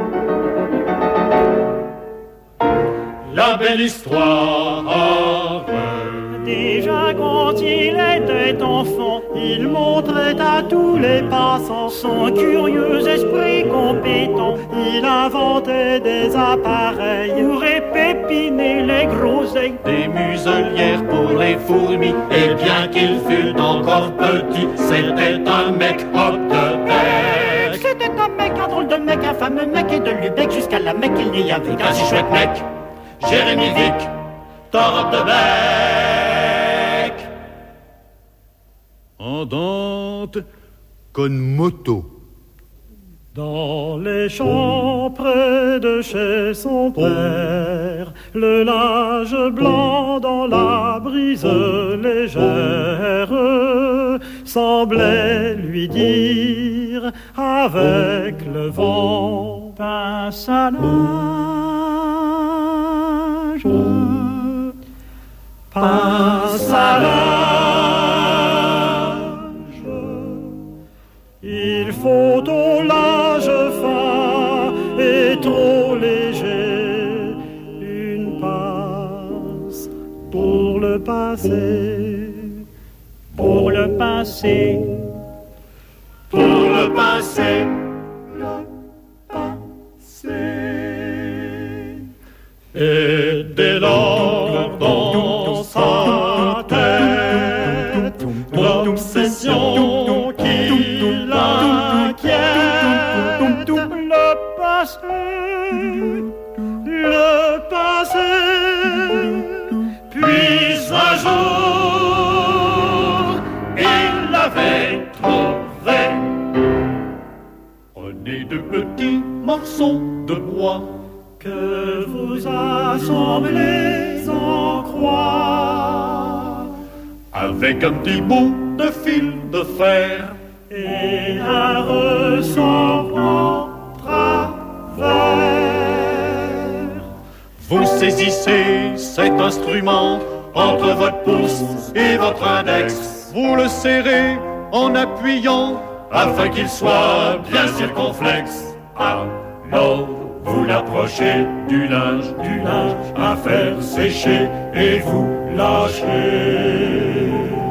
La belle histoire. Déjà quand il était enfant, il montrait à tous les passants son curieux esprit compétent. Il inventait des appareils pour épépiner les groseilles, des muselières pour les fourmis. Et bien qu'il fût encore petit, c'était un mec hop de bec. C'était un mec, un drôle de mec, un fameux mec, et de Lubeck jusqu'à la Mecque, il n'y avait qu'un si chouette mec, Jérémie Vic, Torop de Bec. Andante con moto. Dans les champs près de chez son père, le linge blanc dans la brise légère semblait lui dire avec le vent: pince à linge, pince à linge. Il faut au linge fin et trop léger une pince pour le pincer, pour le pincer, pour le pincer, le pincer. Et dès lors dans sa tête l'obsession qui l'inquiète, le passé, le passé. Puis un jour il l'avait trouvé. Prenez de petits morceaux de bois que vous assemblez en croix, avec un petit bout de fil de fer et la ressort en travers. Vous saisissez cet instrument entre votre pouce et votre index. Vous le serrez en appuyant afin qu'il soit bien circonflexe. Alors vous l'approchez du linge, du linge à faire sécher et vous lâchez.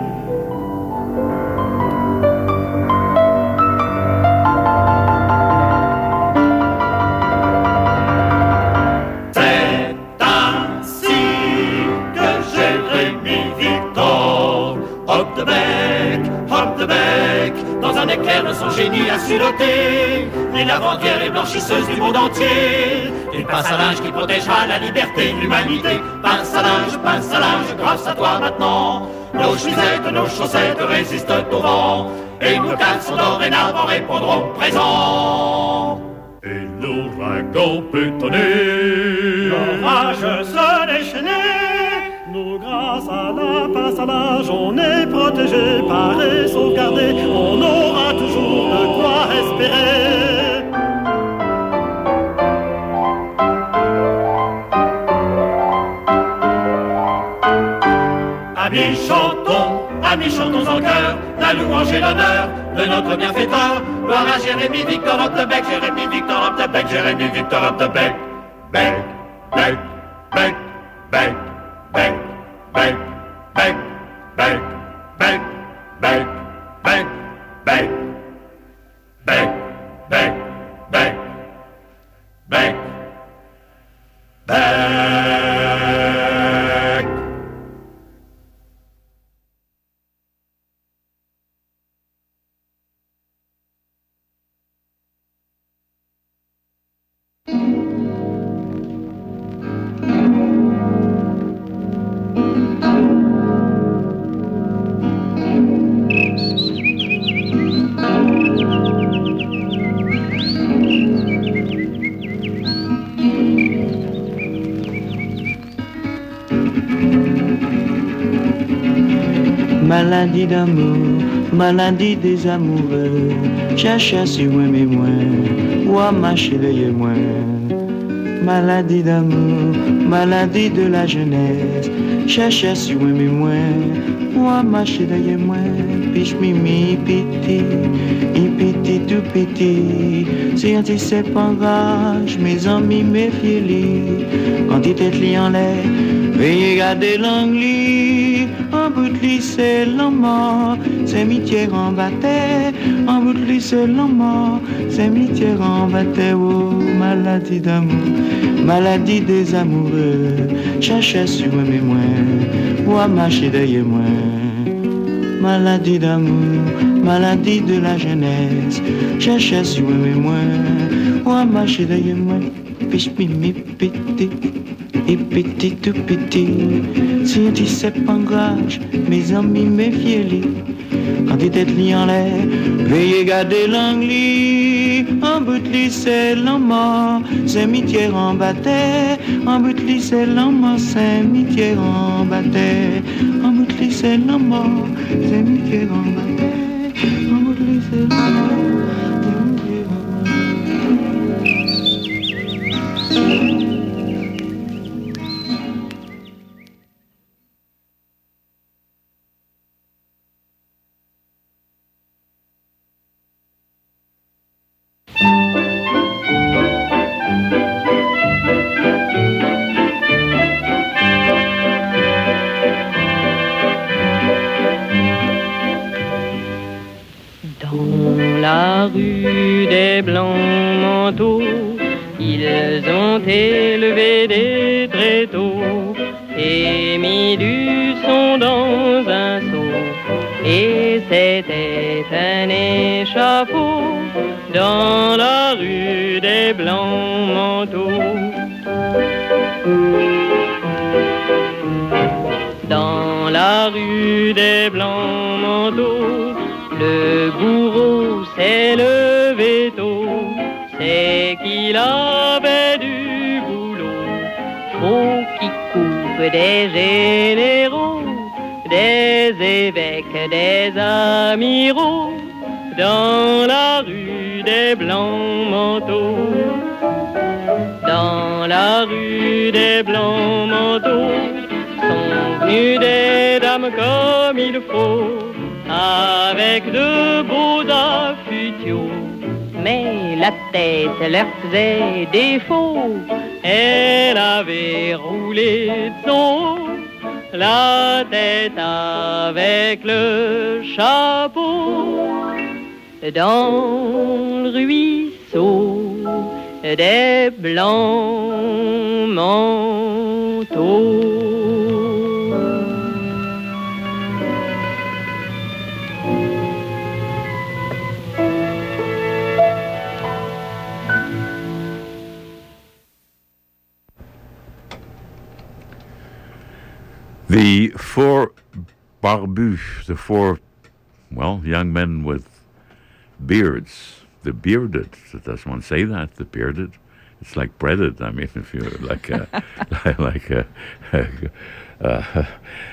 C'est ainsi que Jérémy Victor, hop de bec, hop de bec, dans un éclair de son génie a su doter les lavandières et blanchisseuses du monde entier. Une pince à linge qui protégera la liberté de l'humanité. Pince à linge, pince à linge, grâce à toi maintenant, nos chemisettes, nos chaussettes résistent au vent, et nos caleçons dorénavant répondront présent. Et l'ouragan peut tonner, l'orage se déchaîner, nous grâce à la pince à linge on est protégé, paré, sauvegardé, on aura toujours de quoi espérer. Amis chantons, amis chantons en chœur, la louange et l'honneur de notre bienfaiteur. Gloire à Jérémy Victor of the Bec, Jérémy Victor of the Bec, Jérémy Victor of the Bec. Bec, bec, bec, bec, bec, bec, bec, bec, bec, bec, bec, bec, bec, bec, bec, bec, bec. Maladie d'amour, maladie des amoureux, cherche sur moi mais moi, ouah ma chérie moi. Maladie d'amour, maladie de la jeunesse, cherche sur moi mais moi, ouah ma chérie moi. Piche mimi piti, i piti tout piti, si on dit c'est pas grave, mes amis méfient-les, quand ils t'es en l'air, veuillez garder l'anglais. En bout de lit c'est l'homme, c'est mitière en bataille. En bout de lit c'est l'homme, c'est mitière en bataille. Oh, maladie d'amour, maladie des amoureux, cherche sur moi mais moi, ou à marcher derrière moi. Maladie d'amour, maladie de la jeunesse, cherche sur moi mais moi, ou à marcher derrière moi. Piche mimi piti, et petit tout petit, si on dit c'est pas grave, mes amis méfient-les, quand ils t'es liés en l'air, veuillez garder l'anglais, en bout de lit c'est l'homme, c'est mitière en bataille, en bout de lit c'est l'homme, c'est mitière en bataille, en bout de lit c'est l'homme, c'est mitière en bataille, en bout de lit c'est l'homme. La rue des blancs manteaux, ils ont élevé des tréteaux et mis du son dans un seau. Et c'était un échafaud dans la rue des blancs manteaux. Dans la rue des blancs manteaux, le bourreau s'est levé tôt, c'est qu'il avait du boulot. Faut qu'il coupe des généraux, des évêques, des amiraux, dans la rue des blancs manteaux. Dans la rue des blancs manteaux sont venues des dames comme il faut, avec de beaux affûtiaux. Mais la tête leur faisait défaut, elle avait roulé de son haut la tête avec le chapeau. Dans le ruisseau des blancs manteaux. The four barbus, the four, well, young men with beards, the bearded, does one say that, the bearded? It's like breaded, I mean, if you're like a, like a, a, a,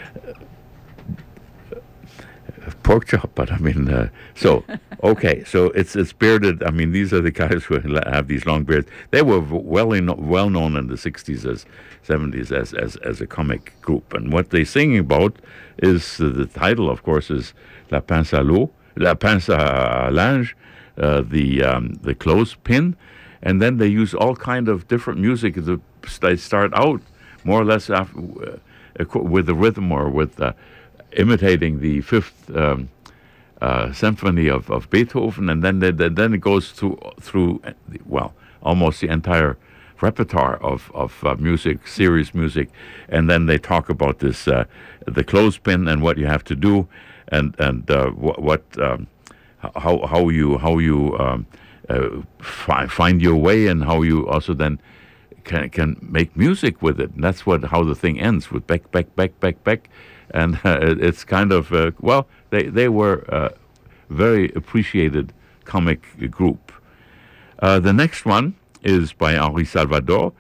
a pork chop, but I mean, uh, so, okay, so it's it's bearded. I mean, these are the guys who have these long beards. They were well in, well known in the sixties, as seventies, as, as, as a comic group. And what they're singing about is, uh, the title, of course, is La Pince à l'eau, La Pince à linge, uh, the, um, the clothespin. And then they use all kind of different music. They start out more or less after, uh, with the rhythm or with uh, imitating the fifth um, uh, symphony of, of Beethoven, and then they, then it goes through through well almost the entire repertoire of of uh, music, serious music, and then they talk about this uh, the clothespin and what you have to do, and and uh, what, what um, how how you how you um, uh, fi- find your way, and how you also then can can make music with it. And that's what how the thing ends, with Beck, Beck, Beck, Beck, Beck. And uh, it's kind of, uh, well, they, they were a very appreciated comic group. Uh, the next one is by Henri Salvador,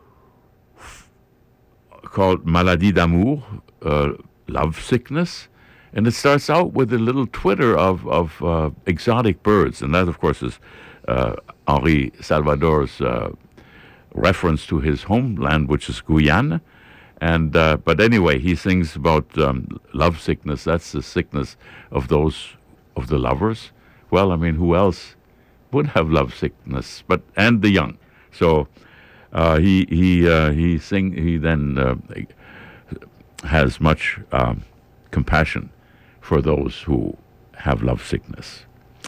f- called Maladie d'amour, uh, love sickness. And it starts out with a little twitter of, of uh, exotic birds. And that, of course, is uh, Henri Salvador's uh, reference to his homeland, which is Guyana. And uh, but anyway, he sings about um, love sickness. That's the sickness of those of the lovers. Well, I mean, who else would have love sickness? But and the young. So uh, he he uh, he sing he then uh, has much um, compassion for those who have love sickness.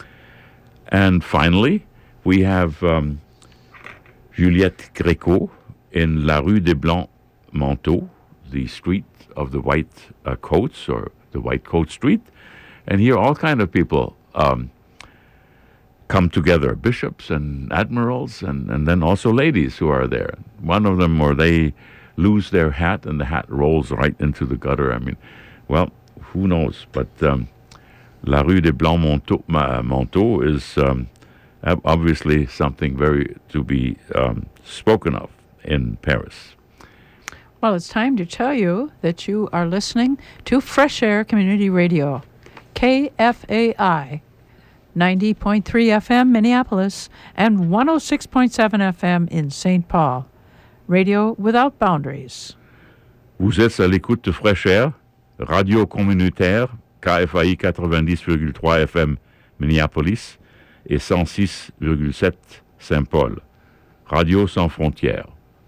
And finally, we have um, Juliette Gréco in La Rue des Blancs Manteaux, the street of the white uh, coats, or the white coat street. And here all kind of people um, come together, bishops and admirals, and, and then also ladies who are there. One of them, or they lose their hat and the hat rolls right into the gutter. I mean, well, who knows? But um, La Rue des Blancs Manteaux, Manteaux is um, obviously something very to be um, spoken of in Paris. Well, it's time to tell you that you are listening to Fresh Air Community Radio, K F A I, ninety point three F M Minneapolis and one oh six point seven F M in Saint Paul. Radio without boundaries. Vous êtes à l'écoute de Fresh Air, radio communautaire, K F A I quatre-vingt-dix virgule trois F M Minneapolis et cent six virgule sept Saint Paul. Radio sans frontières.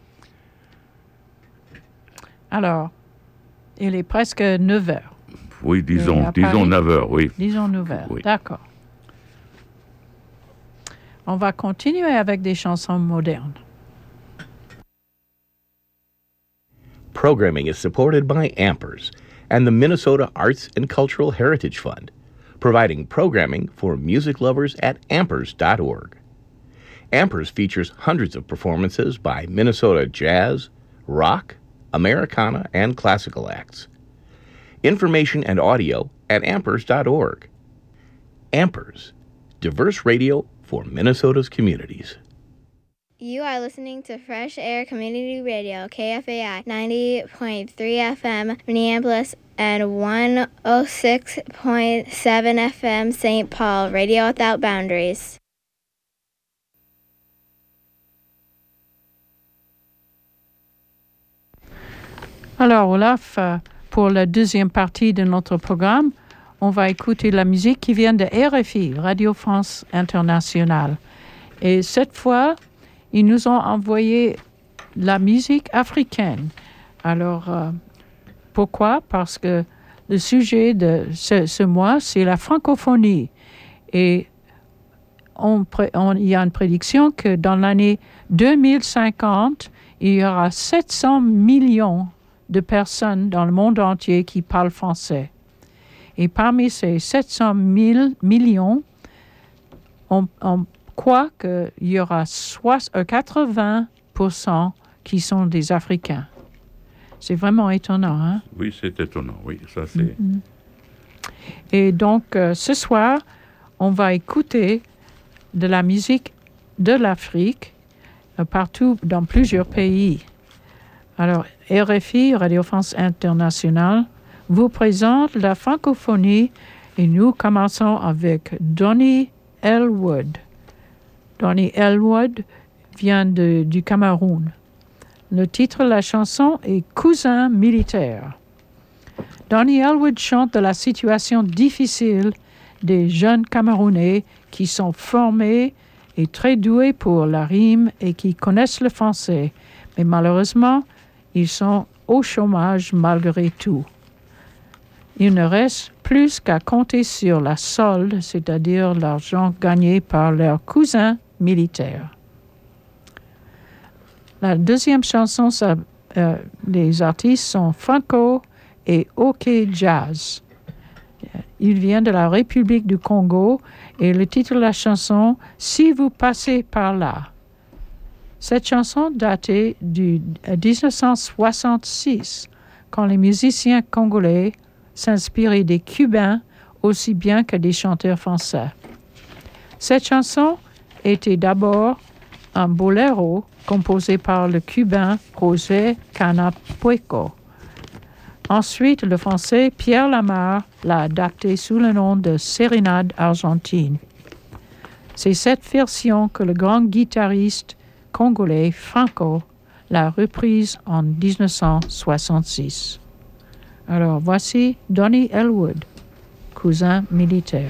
Alors, il est presque neuf heures. Oui, disons, disons neuf heures, oui. Disons neuf heures, oui. D'accord. On va continuer avec des chansons modernes. Programming is supported by Ampers and the Minnesota Arts and Cultural Heritage Fund, providing programming for music lovers at ampers dot org. Ampers features hundreds of performances by Minnesota jazz, rock, Americana, and classical acts. Information and audio at ampers dot org. Ampers, diverse radio for Minnesota's communities. You are listening to Fresh Air Community Radio, K F A I ninety point three F M, Minneapolis and one oh six point seven F M Saint Paul, Radio Without Boundaries. Alors, Olaf, pour la deuxième partie de notre programme, on va écouter la musique qui vient de R F I, Radio France Internationale. Et cette fois, ils nous ont envoyé la musique africaine. Alors, euh, pourquoi? Parce que le sujet de ce, ce mois, c'est la francophonie. Et on, on, il y a une prédiction que dans l'année deux mille cinquante, il y aura sept cents millions de personnes dans le monde entier qui parlent français. Et parmi ces sept cents mille millions, on, on croit qu'il y aura quatre-vingts pour cent qui sont des Africains. C'est vraiment étonnant, hein? Oui, c'est étonnant, oui, ça c'est... Mm-hmm. Et donc, euh, ce soir, on va écouter de la musique de l'Afrique euh, partout dans plusieurs pays. Alors, R F I, Radio France Internationale, vous présente la francophonie et nous commençons avec Donny Elwood. Donny Elwood vient de, du Cameroun. Le titre de la chanson est « Cousin militaire ». Donny Elwood chante de la situation difficile des jeunes Camerounais qui sont formés et très doués pour la rime et qui connaissent le français. Mais malheureusement, ils sont au chômage malgré tout. Il ne reste plus qu'à compter sur la solde, c'est-à-dire l'argent gagné par leurs cousins militaires. La deuxième chanson, ça, euh, les artistes sont Franco et OK Jazz. Il vient de la République du Congo et le titre de la chanson « Si vous passez par là ». Cette chanson datait du dix-neuf cent soixante-six, quand les musiciens congolais s'inspiraient des Cubains aussi bien que des chanteurs français. Cette chanson était d'abord un boléro composé par le Cubain José Canapueco. Ensuite, le Français Pierre Lamarre l'a adapté sous le nom de Sérénade argentine. C'est cette version que le grand guitariste congolais Franco l'a reprise en dix-neuf cent soixante-six. Alors voici Donny Elwood, cousin militaire.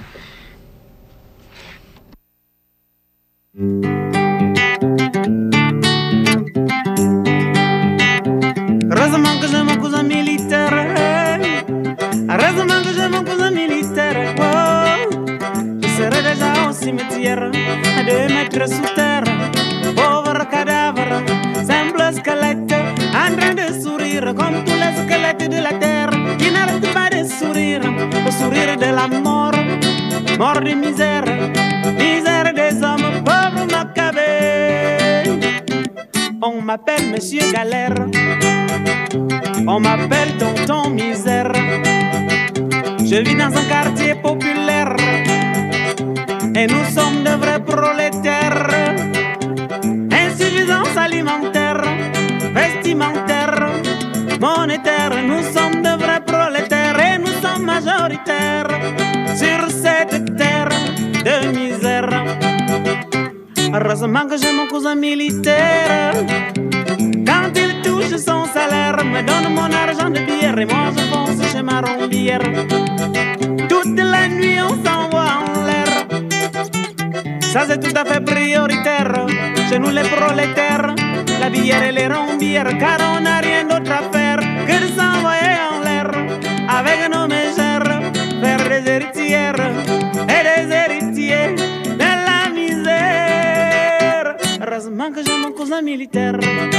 Heureusement que j'ai mon cousin militaire. Heureusement que j'ai mon cousin militaire. Oh, je serai déjà au cimetière à deux mètres sous terre. Pauvre cadavre, simple squelette, en train de sourire comme tous les squelettes de la terre qui n'arrêtent pas de sourire, le sourire de la mort, mort de misère, misère des hommes pauvres macabées. On m'appelle Monsieur Galère, on m'appelle Tonton Misère. Je vis dans un quartier populaire et nous sommes de vrais prolétaires. Insuffisance alimentaire, vestimentaire, monétaire. Nous sommes de vrais prolétaires et nous sommes majoritaires sur cette terre de misère. Heureusement que j'ai mon cousin militaire. Quand il touche son salaire, me donne mon argent de bière et moi je fonce chez ma rondière. Toute la nuit on s'envoie en l'air. Ça c'est tout à fait prioritaire. Chez nous les prolétaires, la bière et les rombières, car on n'a rien d'autre à faire que de s'envoyer en l'air avec nos mégères, faire des héritières et des héritiers de la misère. Heureusement que j'ai mon cousin militaire.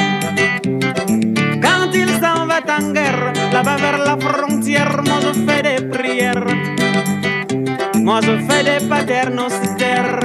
Quand il s'en va en guerre, là-bas vers la frontière, moi je fais des prières, moi je fais des paternostères.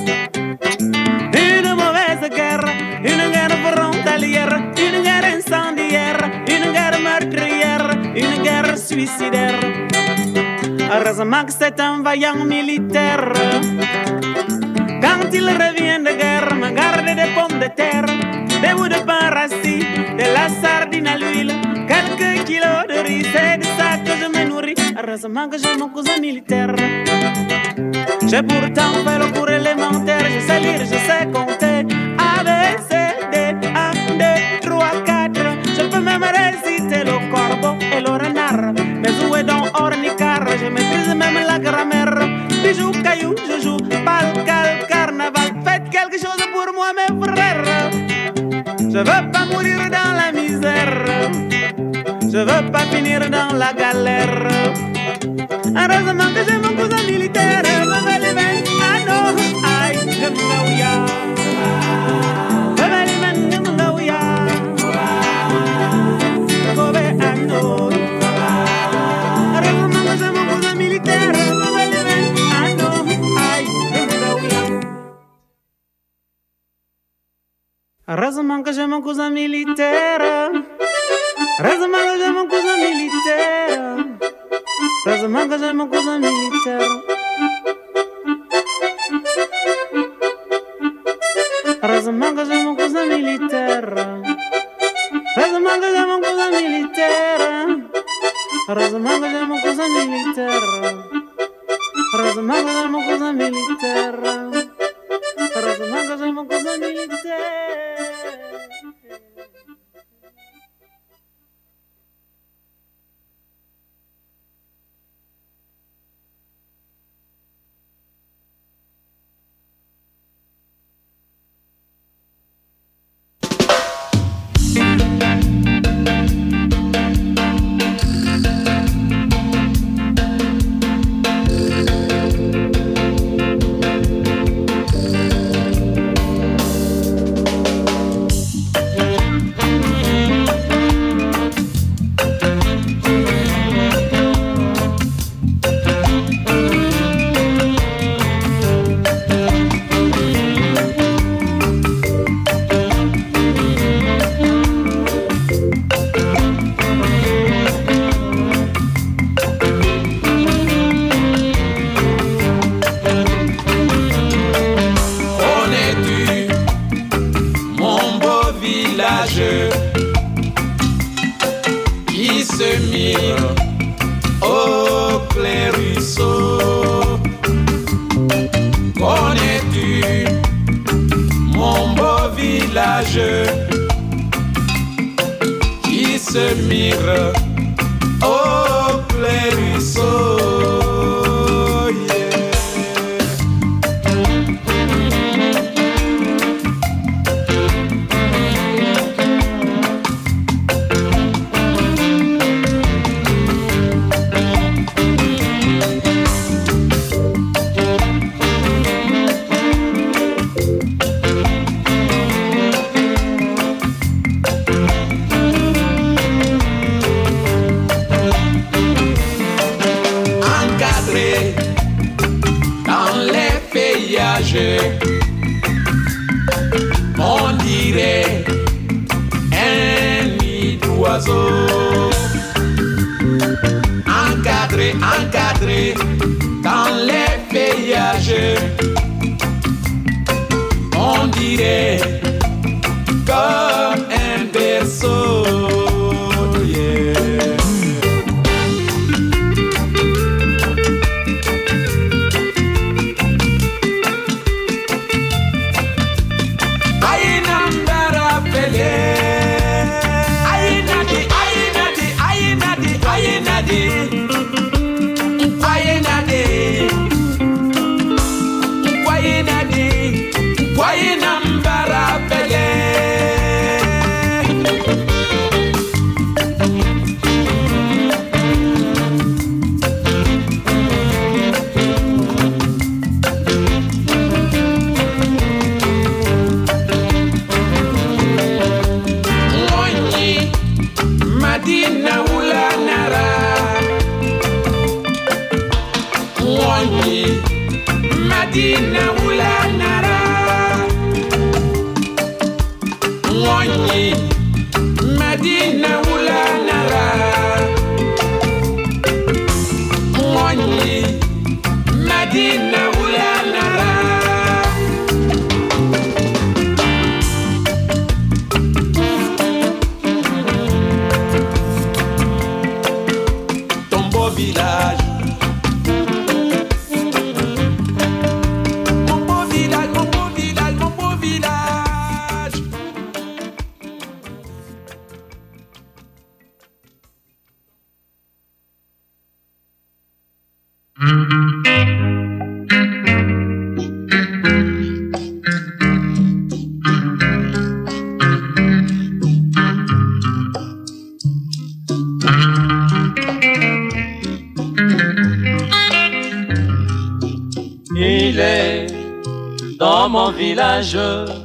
Une mauvaise guerre, une guerre frontalière, une guerre incendiaire, une guerre meurtrière, une guerre suicidaire. Heureusement que c'est un vaillant militaire. Quand il revient de guerre, me garde des pommes de terre, des bouts de pain rassis, de la sardine à l'huile, quelques kilos de riz, c'est de ça que je me nourris. Heureusement que j'ai mon cousin militaire. J'ai pourtant fait le cours élémentaire. Je sais lire, je sais compter. A, B, C, D, un, deux, trois, quatre. Je peux même réciter le corbeau et le renard. Mais où est donc ornicar? Je maîtrise même la grammaire. Bijou, caillou, je joue pal, cal, carnaval. Faites quelque chose pour moi, mes frères. Je veux pas mourir dans la misère. Je veux pas finir dans la galère. Heureusement que j'ai mon cousin militaire. I know, I know, yeah. Heureusement que j'ai mon cousin militaire. Heureusement que j'ai mon cousin militaire. Heureusement que j'ai mon cousin militaire. Heureusement que j'ai mon cousin militaire. Heureusement que j'ai mon cousin militaire. Heureusement que j'ai mon cousin militaire. Heureusement que j'ai mon cousin militaire. Heureusement que j'ai mon cousin militaire. Il est dans mon village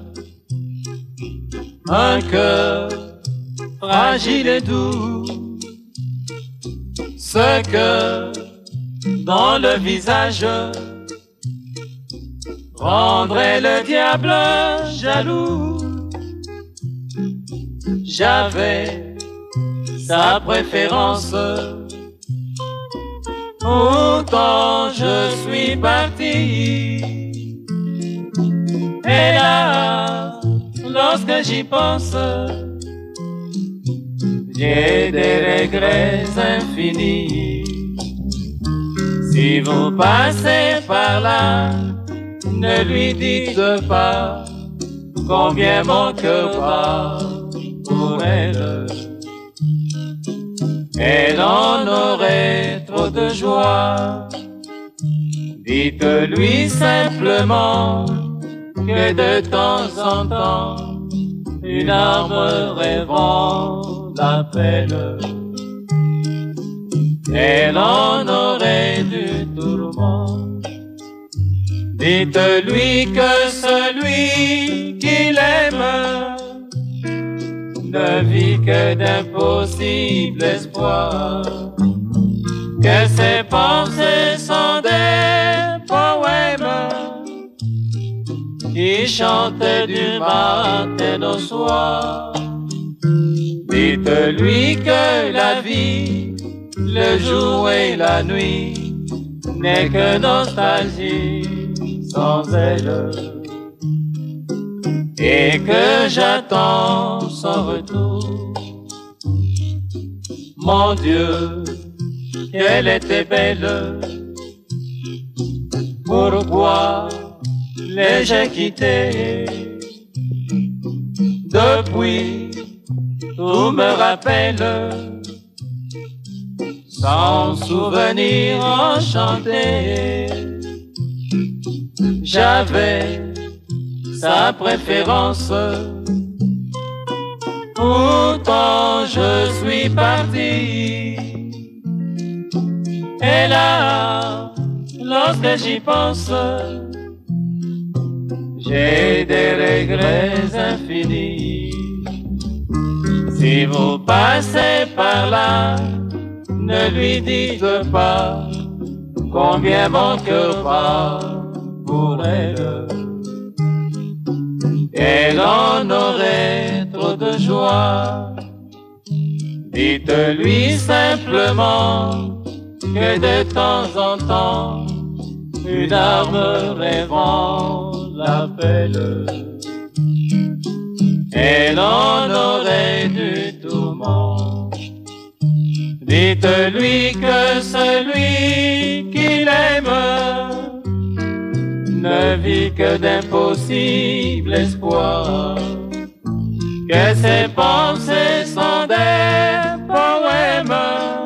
un cœur fragile et doux, ce cœur dans le visage rendrait le diable jaloux. J'avais sa préférence, pourtant je suis parti. Et là, lorsque j'y pense, j'ai des regrets infinis. Si vous passez par là, ne lui dites pas combien mon cœur bat pour elle. Elle en aurait trop de joie. Dites-lui simplement que de temps en temps une arme rêvant l'appelle. Elle en aurait du tourment. Dites-lui que celui qu'il aime ne vit que d'impossibles espoirs, que ses pensées sont des poèmes qui chantent du matin au soir. Dites-lui que la vie, le jour et la nuit, n'est que nostalgie sans elle, et que j'attends son retour. Mon Dieu, qu'elle était belle, pourquoi l'ai-je quittée? Depuis, tout me rappelle son souvenir enchanté. J'avais sa préférence, pourtant je suis parti. Et là, lorsque j'y pense, j'ai des regrets infinis. Si vous passez par là, ne lui dites pas combien mon cœur bat pour elle. Elle en aurait trop de joie. Dites-lui simplement que de temps en temps une arme rêvant l'appelle. Elle en aurait du tourment. Dites-lui que celui qu'il aime ne vit que d'impossibles espoirs, que ses pensées sont des poèmes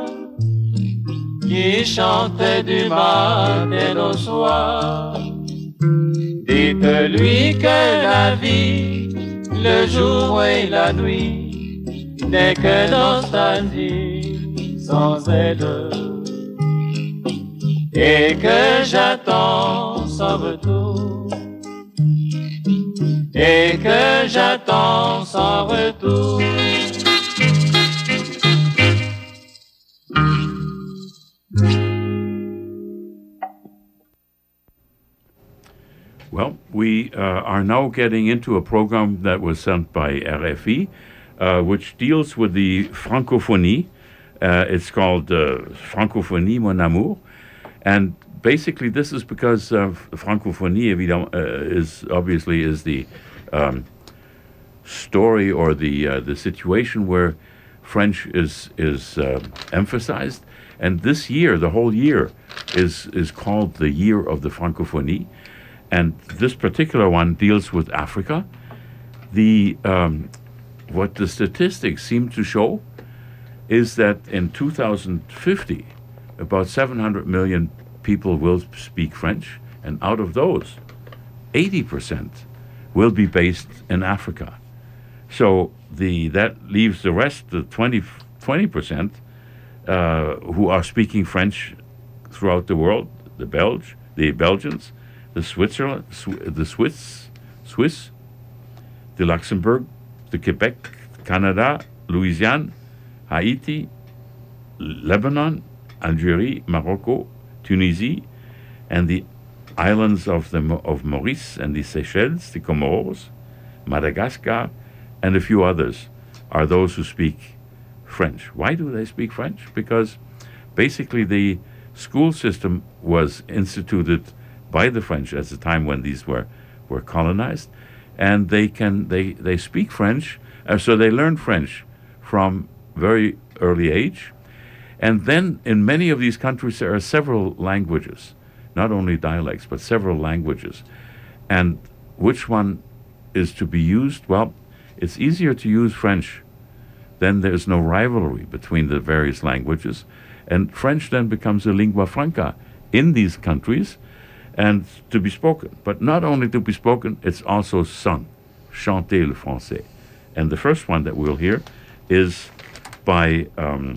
qui chantent du matin au soir. Dites-lui que la vie, le jour et la nuit, n'est que nostalgie sans elle, et que j'attends son retour, et que j'attends son retour. Well, we uh, are now getting into a program that was sent by R F I, uh, which deals with the francophonie. Uh, it's called uh, Francophonie, Mon Amour. And basically, this is because uh, francophonie uh, is obviously is the um, story or the uh, the situation where French is is uh, emphasized. And this year, the whole year, is is called the Year of the Francophonie. And this particular one deals with Africa. The um, what the statistics seem to show is that in two thousand fifty, about seven hundred million people will speak French, and out of those, eighty percent will be based in Africa. So the that leaves the rest, the twenty percent, uh, who are speaking French throughout the world, the Belge, the Belgians, the Switzerland, Sw- the Swiss, Swiss, the Luxembourg, the Quebec, Canada, Louisiane, Haiti, Lebanon, Algeria, Morocco, Tunisia, and the islands of the of Maurice and the Seychelles, the Comoros, Madagascar, and a few others are those who speak French. Why do they speak French? Because basically the school system was instituted by the French at the time when these were, were colonized, and they can they, they speak French, uh, so they learn French from very early age. And then in many of these countries there are several languages, not only dialects, but several languages. And which one is to be used? Well, it's easier to use French. Then there's no rivalry between the various languages. And French then becomes a lingua franca in these countries and to be spoken. But not only to be spoken, it's also sung, chanter le français. And the first one that we'll hear is by um,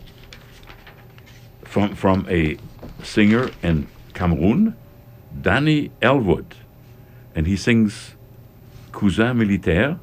from from a singer in Cameroon, Danny Elwood, and he sings Cousin Militaire,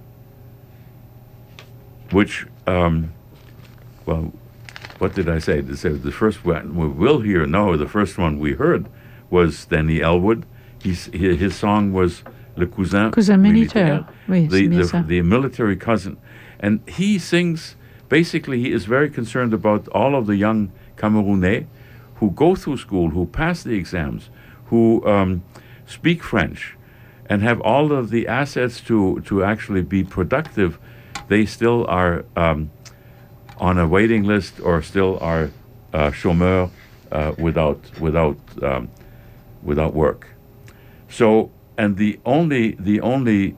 which, um, well, what did I say? To say the first one we will hear, no, the first one we heard was Danny Elwood. He's, his, his song was Le Cousin, Cousin Militaire, Militaire, oui, the, the, ça. the military cousin. And he sings, basically he is very concerned about all of the young Cameroonais who go through school, who pass the exams, who um, speak French, and have all of the assets to, to actually be productive. They still are um, on a waiting list or still are uh, chômeurs uh, without without um, without work. So, and the only the only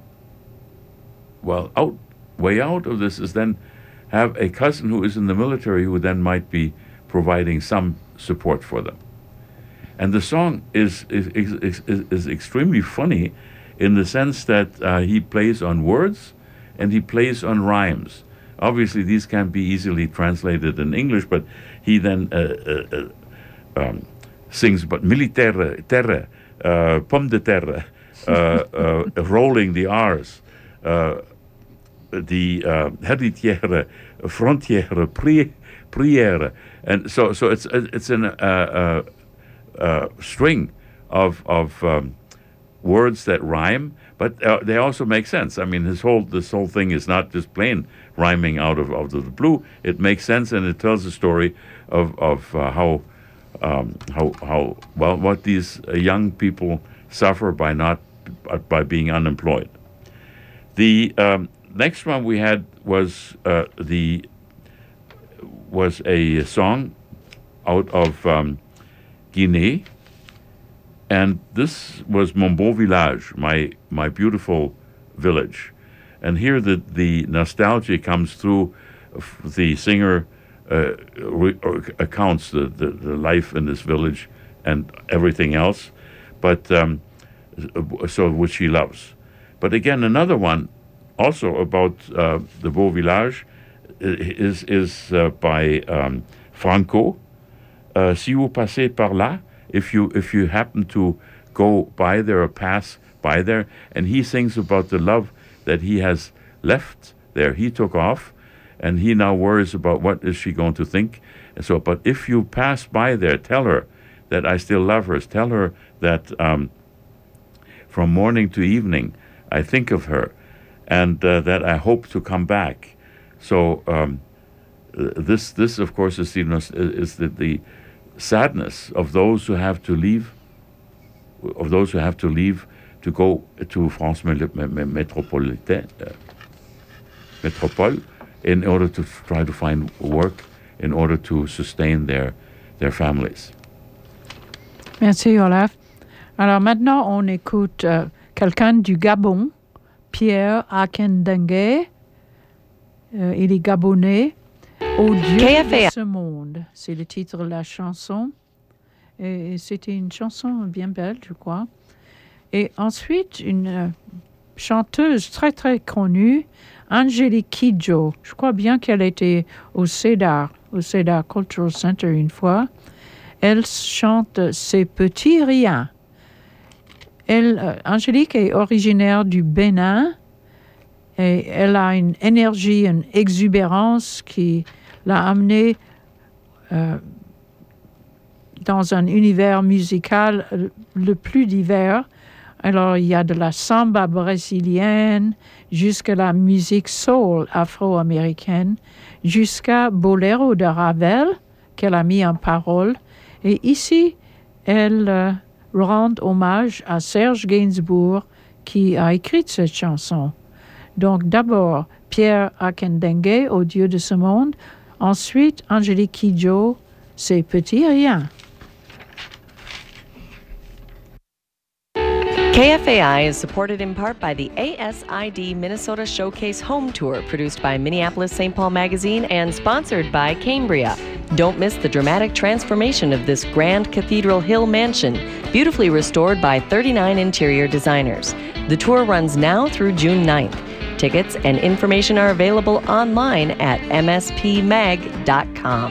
well out way out of this is then have a cousin who is in the military who then might be providing some support for them. And the song is is is, is, is extremely funny in the sense that uh, he plays on words and he plays on rhymes. Obviously, these can't be easily translated in English, but he then uh, uh, uh, um, sings about militaire, terre, uh, pomme de terre, uh, uh, rolling the R's, uh, the uh, héritière, frontière, pri- prière, and so so it's it's an uh, uh, uh, string of of um, words that rhyme, but uh, they also make sense. I mean, his whole this whole thing is not just plain rhyming out of, out of the blue. It makes sense, and it tells a story of of uh, how um, how how well what these uh, young people suffer by not by being unemployed. The um, next one we had was uh, the was a song out of um, Guinea. And this was Mon Beau Village, my my beautiful village. And here the, the nostalgia comes through. The singer uh, re- accounts the, the, the life in this village and everything else, but um, so which she loves. But again, another one also about uh, the Beau Village is, is uh, by um, Franco. Uh, si vous passez par là, If you if you happen to go by there or pass by there, and he sings about the love that he has left there. He took off, and he now worries about what is she going to think. And so, but if you pass by there, tell her that I still love her. Tell her that um, from morning to evening I think of her, and uh, that I hope to come back. So um, this this of course is the is the, the sadness of those who have to leave, of those who have to leave to go to France Métropolitaine, uh, Métropole, in order to try to find work, in order to sustain their their families. Merci Olaf. Alors maintenant, on écoute euh, quelqu'un du Gabon, Pierre Akendengue. Euh, il est gabonais. Au Dieu de ce monde, c'est le titre de la chanson. Et, et c'était une chanson bien belle, je crois. Et ensuite, une euh, chanteuse très, très connue, Angélique Kidjo. Je crois bien qu'elle était au Cedar, au Cedar Cultural Center une fois. Elle chante « Ces petits riens ». Elle, euh, Angélique est originaire du Bénin et elle a une énergie, une exubérance qui l'a amenée euh, dans un univers musical le plus divers. Alors, il y a de la samba brésilienne jusqu'à la musique soul afro-américaine, jusqu'à Boléro de Ravel, qu'elle a mis en parole. Et ici, elle euh, rend hommage à Serge Gainsbourg, qui a écrit cette chanson. Donc, d'abord, Pierre Akendengue, au Dieu de ce monde. Ensuite, Angélique Kidjo, Ces petits riens. K F A I is supported in part by the A S I D Minnesota Showcase Home Tour, produced by Minneapolis Saint Paul Magazine and sponsored by Cambria. Don't miss the dramatic transformation of this grand Cathedral Hill mansion, beautifully restored by thirty-nine interior designers. The tour runs now through June ninth. Tickets and information are available online at m s p mag dot com.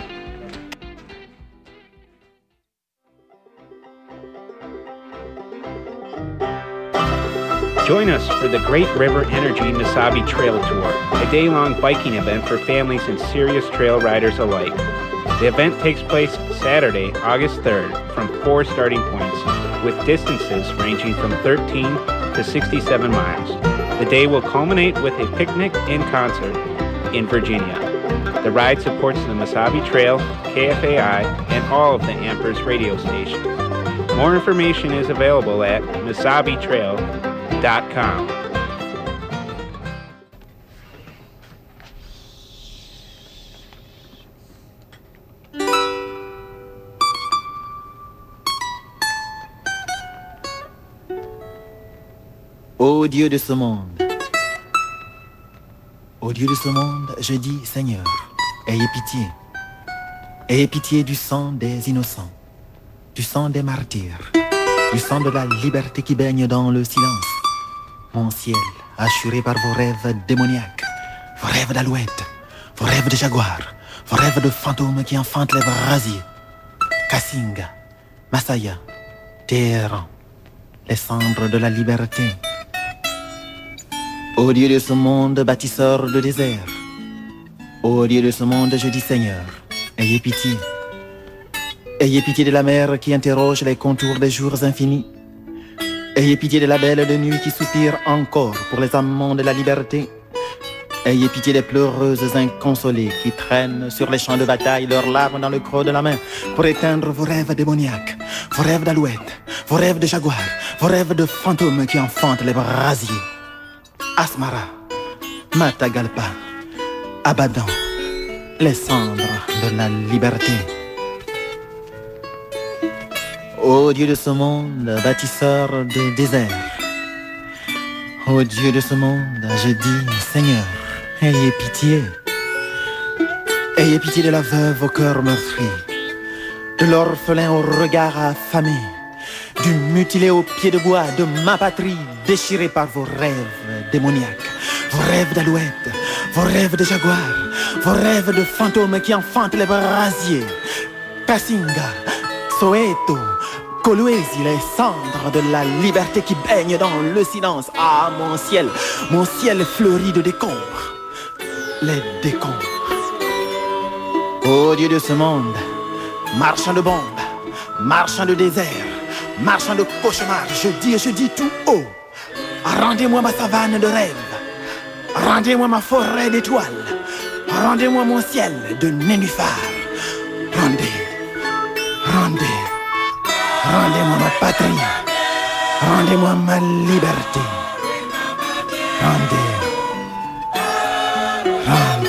Join us for the Great River Energy Mesabi Trail Tour, a day-long biking event for families and serious trail riders alike. The event takes place Saturday, August third, from four starting points, with distances ranging from thirteen to sixty-seven miles. The day will culminate with a picnic and concert in Virginia. The ride supports the Mesabi Trail, K F A I, and all of the Ampers radio stations. More information is available at mesabi trail dot com. Ô Dieu de ce monde, ô Dieu de ce monde, je dis Seigneur, ayez pitié, ayez pitié du sang des innocents, du sang des martyrs, du sang de la liberté qui baigne dans le silence. Mon ciel, assuré par vos rêves démoniaques, vos rêves d'alouettes, vos rêves de jaguars, vos rêves de fantômes qui enfantent les brasiers. Kassinga, Masaya, Téhéran, les cendres de la liberté. Ô Dieu de ce monde, bâtisseur de désert, ô Dieu de ce monde, je dis Seigneur, ayez pitié. Ayez pitié de la mer qui interroge les contours des jours infinis. Ayez pitié de la belle de nuit qui soupire encore pour les amants de la liberté. Ayez pitié des pleureuses inconsolées qui traînent sur les champs de bataille leurs larmes dans le creux de la main pour éteindre vos rêves démoniaques, vos rêves d'alouettes, vos rêves de jaguars, vos rêves de fantômes qui enfantent les brasiers. Asmara, Matagalpa, Abadan, les cendres de la liberté. Ô Dieu de ce monde, bâtisseur des déserts, ô Dieu de ce monde, je dis Seigneur, ayez pitié. Ayez pitié de la veuve au cœur meurtri, de l'orphelin au regard affamé, du mutilé aux pieds de bois de ma patrie, déchiré par vos rêves démoniaques, vos rêves d'alouettes, vos rêves de jaguars, vos rêves de fantômes qui enfantent les brasiers. Kassinga, Soweto, Kolwezi, les cendres de la liberté qui baignent dans le silence. Ah, mon ciel, mon ciel fleuri de décombres, les décombres. Ô Dieu de ce monde, marchand de bombes, marchand de désert, marchand de cauchemars, je dis, je dis tout haut, rendez-moi ma savane de rêve, rendez-moi ma forêt d'étoiles, rendez-moi mon ciel de nénuphars, rendez, rendez, rendez-moi ma patrie, rendez-moi ma liberté, rendez, rendez.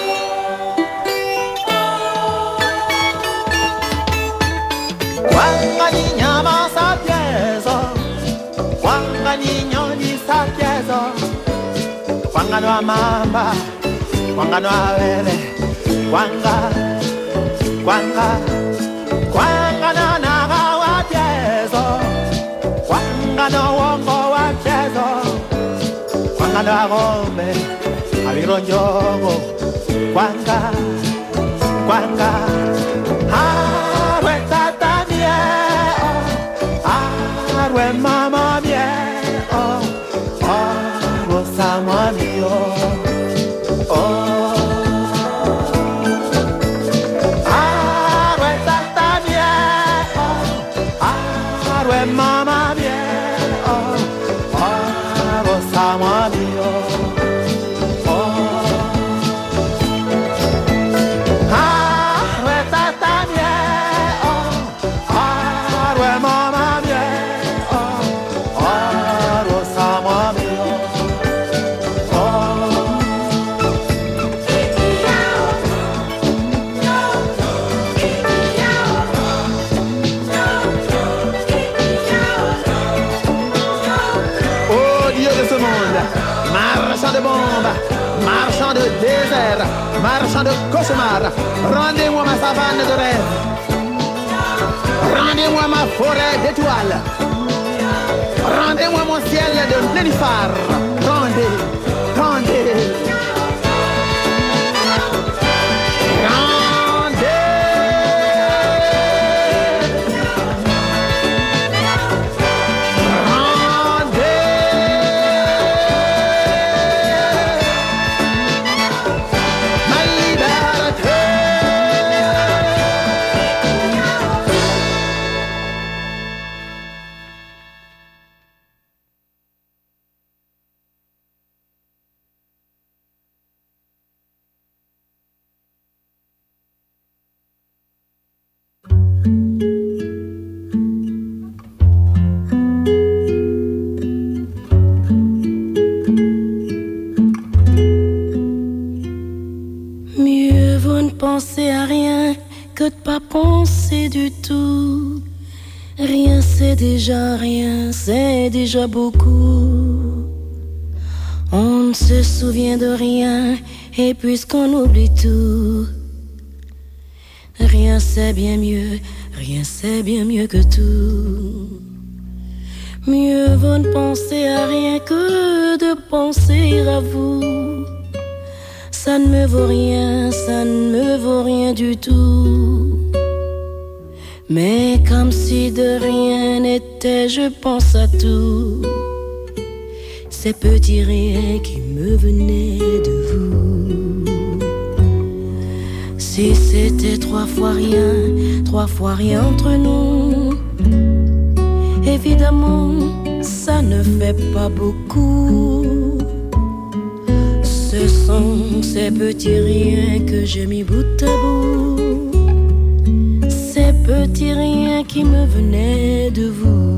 Wanganyama sapieza, wanganyinyo di sapieza, wangano mamba, wangano wele, wanga, wanga, wanga na na. Kano arome Avironjoro Kwanga Kwanga Arwe tata mie Arwe mama mie Arwe sama mio Arwe tata mie Arwe mama mie Arwe sama mio Marchand de désert, marchand de cauchemar, rendez-moi ma savane de rêve, rendez-moi ma forêt d'étoiles, rendez-moi mon ciel de nénuphar, rendez, rendez, penser à rien que de pas penser du tout. Rien c'est déjà rien, c'est déjà beaucoup. On ne se souvient de rien et puisqu'on oublie tout, rien c'est bien mieux, rien c'est bien mieux que tout. Mieux vaut ne penser à rien que de penser à vous. Ça ne me vaut rien, ça ne me vaut rien du tout. Mais comme si de rien n'était, je pense à tout. Ces petits riens qui me venaient de vous. Si c'était trois fois rien, trois fois rien entre nous, évidemment, ça ne fait pas beaucoup. Ce sont ces petits riens que j'ai mis bout à bout. Ces petits riens qui me venaient de vous.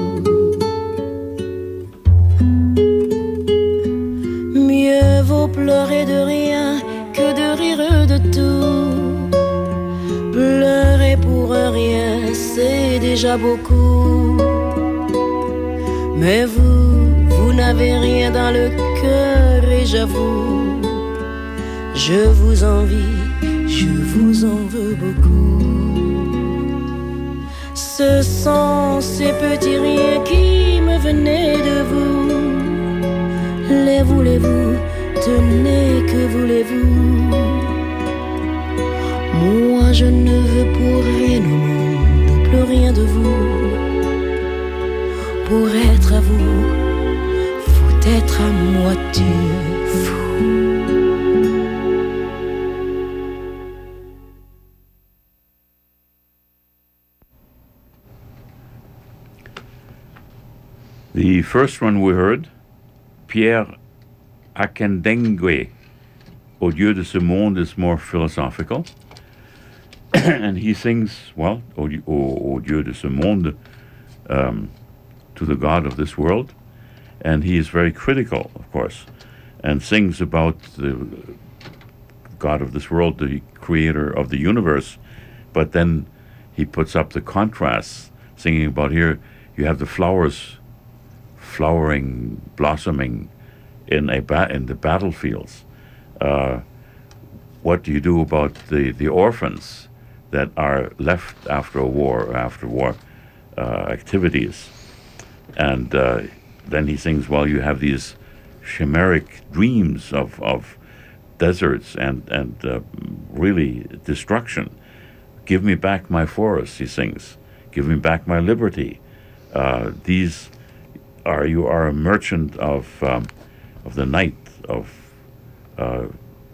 Mieux vaut pleurer de rien que de rire de tout. Pleurer pour rien, c'est déjà beaucoup. Mais vous, vous n'avez rien dans le cœur et j'avoue, je vous envie, je vous en veux beaucoup. Ce sont ces petits riens qui me venaient de vous. Les voulez-vous, tenez, que voulez-vous? Moi je ne veux pour rien au monde, plus rien de vous. Pour être à vous, faut être à moitié fou. The first one we heard, Pierre Akindengwe, Au Dieu de ce monde, is more philosophical. And he sings, well, Au, Au, Au Dieu de ce monde, um, to the God of this world. And he is very critical, of course, and sings about the God of this world, the creator of the universe. But then he puts up the contrasts, singing about here, you have the flowers flowering, blossoming in a ba- in the battlefields. Uh, what do you do about the, the orphans that are left after a war, after war uh, activities? And uh, then he sings, well, you have these chimeric dreams of, of deserts and, and uh, really destruction. Give me back my forests, he sings. Give me back my liberty. Uh, these are, you are a merchant of, um, of the night, of uh,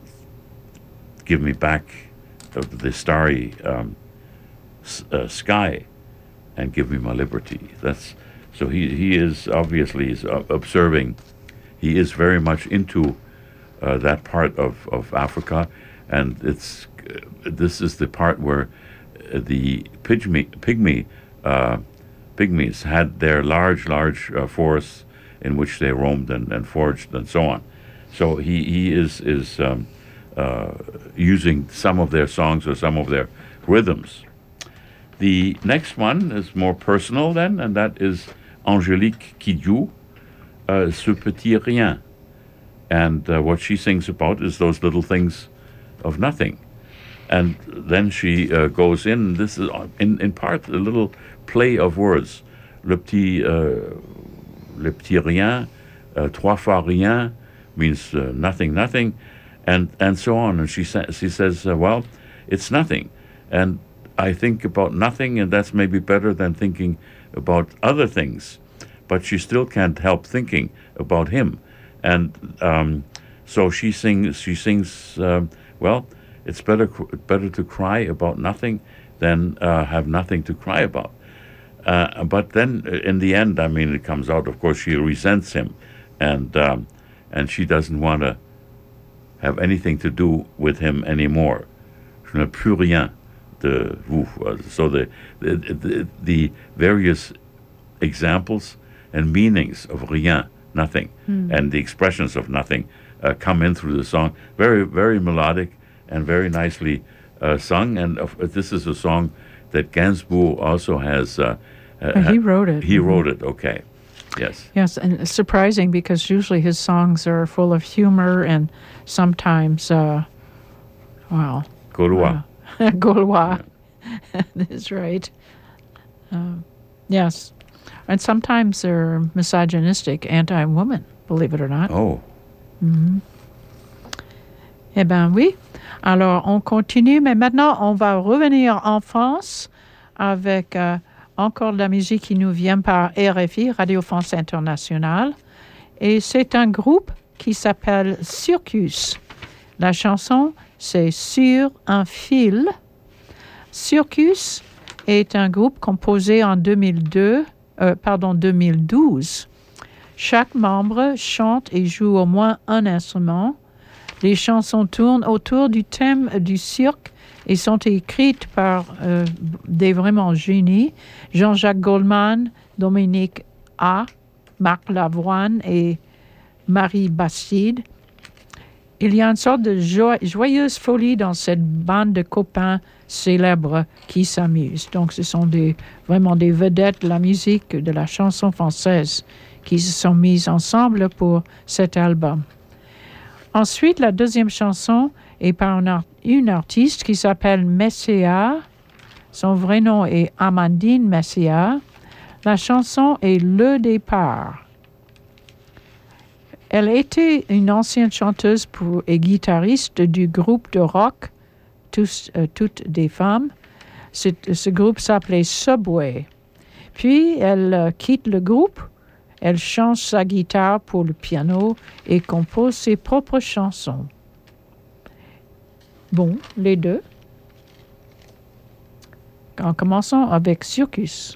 give me back of the starry um, s- uh, sky and give me my liberty. That's, so he, he is obviously is observing. He is very much into uh, that part of, of Africa, and it's uh, this is the part where uh, the pygmy pygmy uh, pygmies had their large large uh, forests in which they roamed and, and foraged and so on. So he he is is um, uh, using some of their songs or some of their rhythms. The next one is more personal then, and that is Angélique Kidjo, uh, Ce Petit Rien. And uh, what she sings about is those little things of nothing. And then she uh, goes in, this is in, in part a little play of words. Le petit, uh, le petit rien, uh, trois fois rien means uh, nothing, nothing, and, and so on. And she, sa- she says, uh, well, it's nothing. And I think about nothing, and that's maybe better than thinking about other things. But she still can't help thinking about him. And um, so she sings, she sings um, well, it's better better to cry about nothing than uh, have nothing to cry about. Uh, but then in the end, I mean, it comes out, of course, she resents him, and um, and she doesn't want to have anything to do with him anymore. Je n'ai plus rien de vous. So the the, the, the various examples and meanings of rien, nothing, mm. and the expressions of nothing uh, come in through the song. Very, very melodic and very nicely uh, sung. And uh, this is a song that Gainsbourg also has. Uh, uh, he wrote it. He mm-hmm. wrote it. Okay. Yes. Yes, and it's surprising because usually his songs are full of humor and sometimes, uh, well, Gaulois. Uh, Gaulois. Yeah. That's right. Uh, yes. And sometimes they're misogynistic, anti-woman, believe it or not. Oh. Mm-hmm. Eh bien, oui. Alors, on continue, mais maintenant, on va revenir en France avec euh, encore de la musique qui nous vient par R F I, Radio France Internationale. Et c'est un groupe qui s'appelle Circus. La chanson, c'est Sur un fil. Circus est un groupe composé en deux mille deux. Euh, pardon, deux mille douze. Chaque membre chante et joue au moins un instrument. Les chansons tournent autour du thème du cirque et sont écrites par euh, des vraiment génies. Jean-Jacques Goldman, Dominique A., Marc Lavoine et Marie Bastide. Il y a une sorte de jo- joyeuse folie dans cette bande de copains célèbres qui s'amusent. Donc, ce sont des, vraiment des vedettes de la musique, de la chanson française qui se sont mises ensemble pour cet album. Ensuite, la deuxième chanson est par une, art- une artiste qui s'appelle Messia. Son vrai nom est Amandine Messia. La chanson est Le Départ. Elle était une ancienne chanteuse pour, et guitariste du groupe de rock Tous, euh, Toutes des femmes. C'est, ce groupe s'appelait Subway. Puis, elle euh, quitte le groupe. Elle change sa guitare pour le piano et compose ses propres chansons. Bon, les deux. En commençant avec Circus.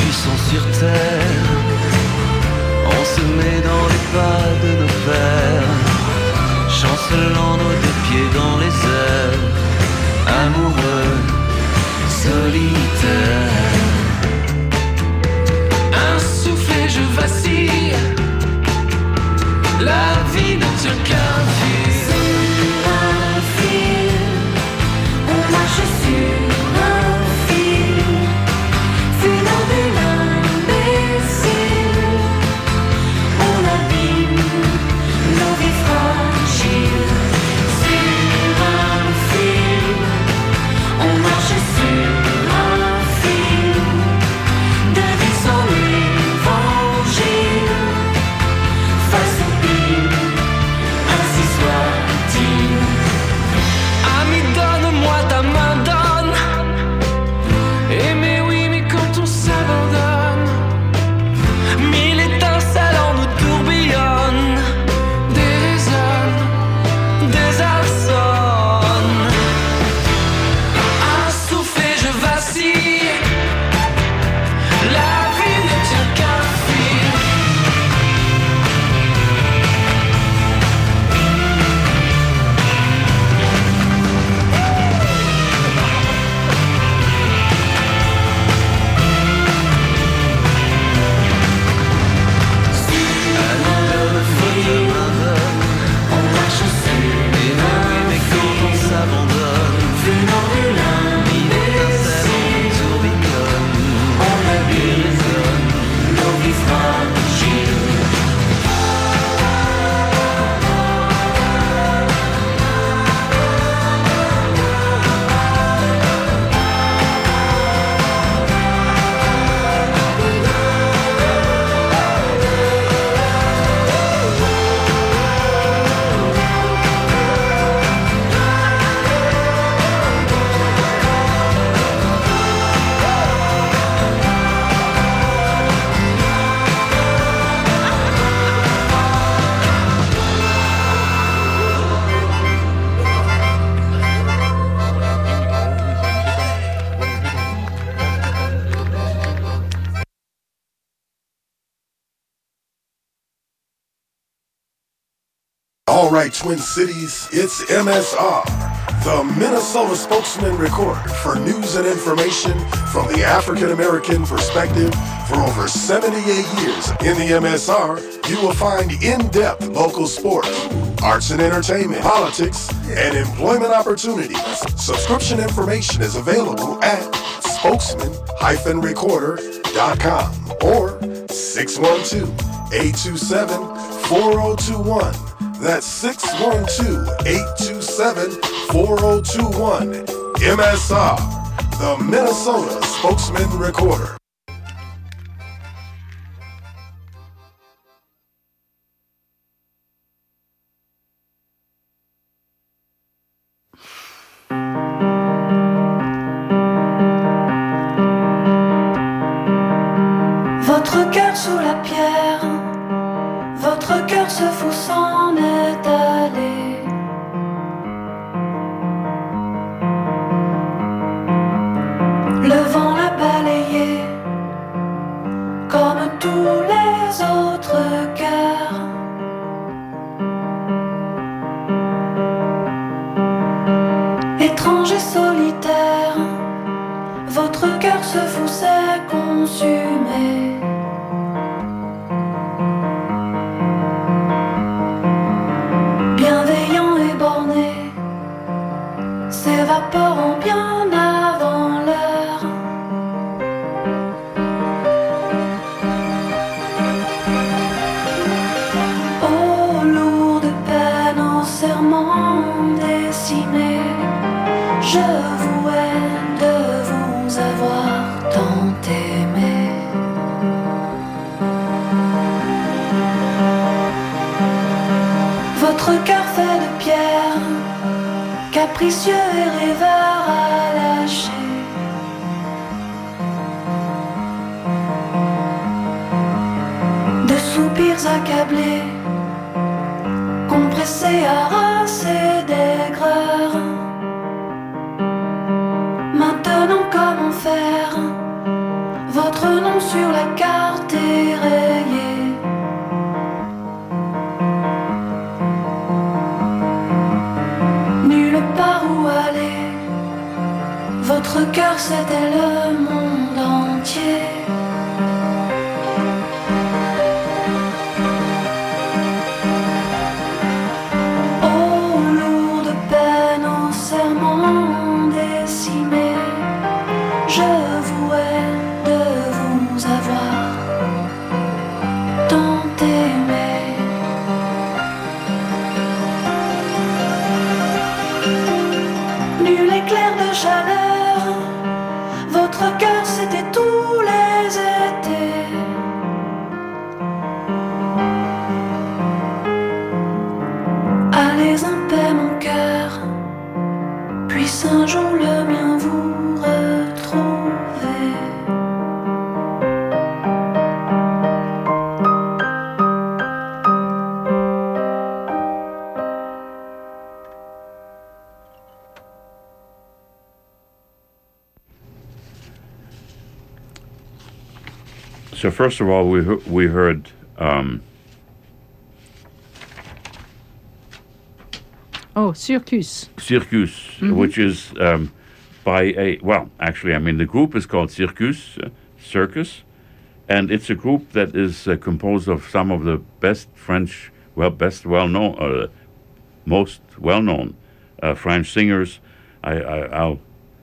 puissant sur terre. On se met dans les pas de nos pères, chancelant nos deux pieds dans les airs, amoureux, solitaires. Un souffle et je vacille, la vie ne tient qu'un fil. Sur un fil, on marche sur un fil, funambule imbécile, on abîme nos vies fragiles. Sur un fil, on marche sur un fil, de vie sans l'évangile, face au pire, ainsi soit-il. Ami, donne-moi ta main, donne. Et mais oui, mais quand on s'abandonne, mille étincelles en nous tourbillonnent, désonnent, désarçonnent. Un souffle et je vacille, la vie ne tient qu'un fil. On marche sur Et oui, mais quand on s'abandonne, funambule imbécile, on abîme nos vies fragiles. All right, Twin Cities, it's M S R, the Minnesota Spokesman Recorder for news and information from the African American perspective. For over seventy-eight years in the M S R, you will find in-depth local sports, arts and entertainment, politics, and employment opportunities. Subscription information is available at spokesman dash recorder dot com or six one two, eight two seven, four zero two one. That's six one two, eight two seven, four zero two one. M S R, the Minnesota Spokesman Recorder. Votre cœur sous la pierre, votre cœur se fout s'en est allé. Le vent l'a balayé comme tous les autres cœurs. Étrange et solitaire, votre cœur se fout s'est consumé. Bienveillant et borné, s'évaporant bien avant l'heure. Oh, lourde peine au serment décimé, je vous haine de vous avoir tant aimé. Votre cœur fait de pierre, capricieux et rêveur à lâcher. De soupirs accablés, compressés, harassés d'aigreur. Maintenant comment faire? Votre nom sur sur la carte est rayé. Nulle part où aller, votre cœur c'était le monde entier. Oh, lourde peine, au serment décimé, je vouais de vous avoir tant aimé. Nul éclair de chaleur, votre cœur c'était tous les étés. Allez en paix mon cœur, puisse un jour le mien vous retrouver. So first of all, we he- we heard um, Oh, Circus. Circus, Mhm. which is um, by a well, actually, I mean the group is called Circus, uh, Circus, and it's a group that is uh, composed of some of the best French, well, best well known, uh, most well known uh, French singers. I, I I'll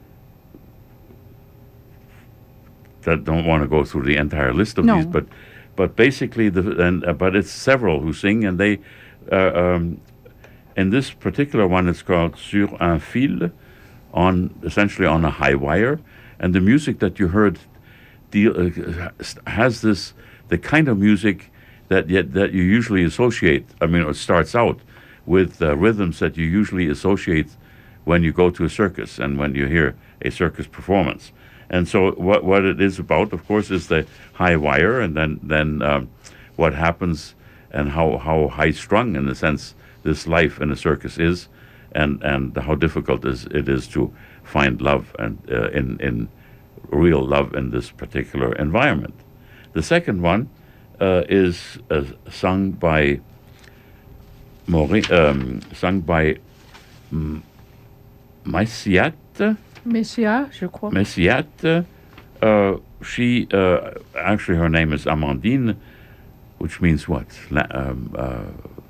that don't want to go through the entire list of No. these, but but basically the and uh, but it's several who sing, and they uh, um, and this particular one is called Sur un fil, on essentially on a high wire, and the music that you heard deal, uh, has this the kind of music that yet that you usually associate. I mean, it starts out with uh, rhythms that you usually associate when you go to a circus and when you hear a circus performance. And so what what it is about, of course, is the high wire, and then then um, what happens and how, how high strung, in a sense, this life in a circus is, and, and how difficult is it is to find love and uh, in in real love in this particular environment. The second one uh, is uh, sung by Maureen, um, sung by M- Messiat. Messia, je crois. Messiat, uh, she, uh, actually her name is Amandine, which means what? La, um, uh,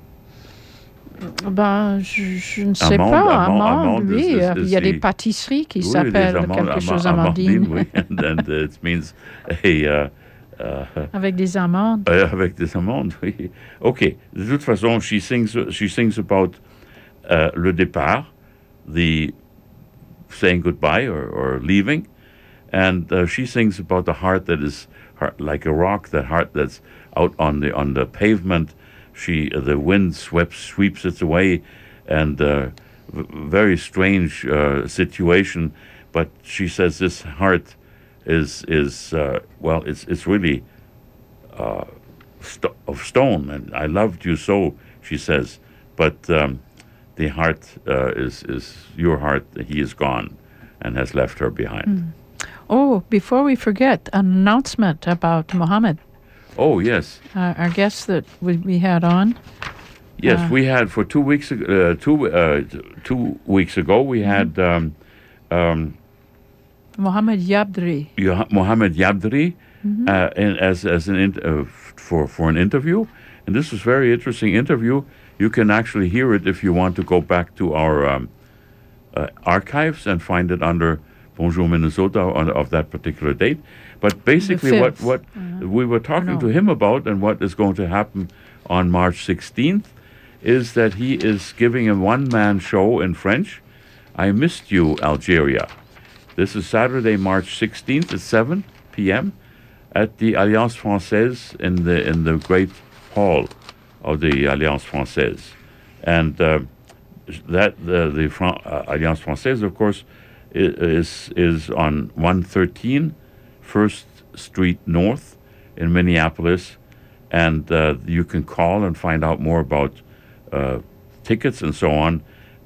Ben, je, je ne sais Amande, pas. Amande, Amande, Amande oui. is- is- Il y a is des the- pâtisseries qui oui, s'appellent des amandes, quelque chose ama- Amandine. oui, and then it means a... Uh, uh, Avec des amandes. Euh, avec des amandes, oui. OK. De toute façon, she sings, she sings about uh, le départ, the saying goodbye or, or leaving, and uh, she sings about the heart that is heart, like a rock, that heart that's out on the on the pavement. She uh, the wind sweeps sweeps it away, and uh, v- very strange uh, situation. But she says this heart is is uh, well, it's it's really uh, st- of stone, and I loved you so, she says, but um, the heart uh, is is your heart. He is gone, and has left her behind. Mm. Oh, before we forget, an announcement about Mohammed, Oh yes, uh, our guest that we, we had on. yes. Uh, we had for two weeks ag- uh, two uh, t- two weeks ago. We had um, um, Mohammed Yabdri. Yoh- Mohammed Yabdri Mhm. uh, in, as as an in, uh, f- for for an interview, and this was a very interesting interview. You can actually hear it if you want to go back to our um, uh, archives and find it under Bonjour Minnesota on, of that particular date. But basically, what fifth. what Uh, we were talking no. to him about, and what is going to happen on March sixteenth, is that he is giving a one-man show in French. I Missed You, Algeria. This is Saturday, March sixteenth at seven p.m. at the Alliance Française in the in the great hall of the Alliance Française, and uh, that the the Fran- uh, Alliance Française, of course, i- is is on one thirteen First Street North in Minneapolis, and uh, you can call and find out more about uh, tickets and so on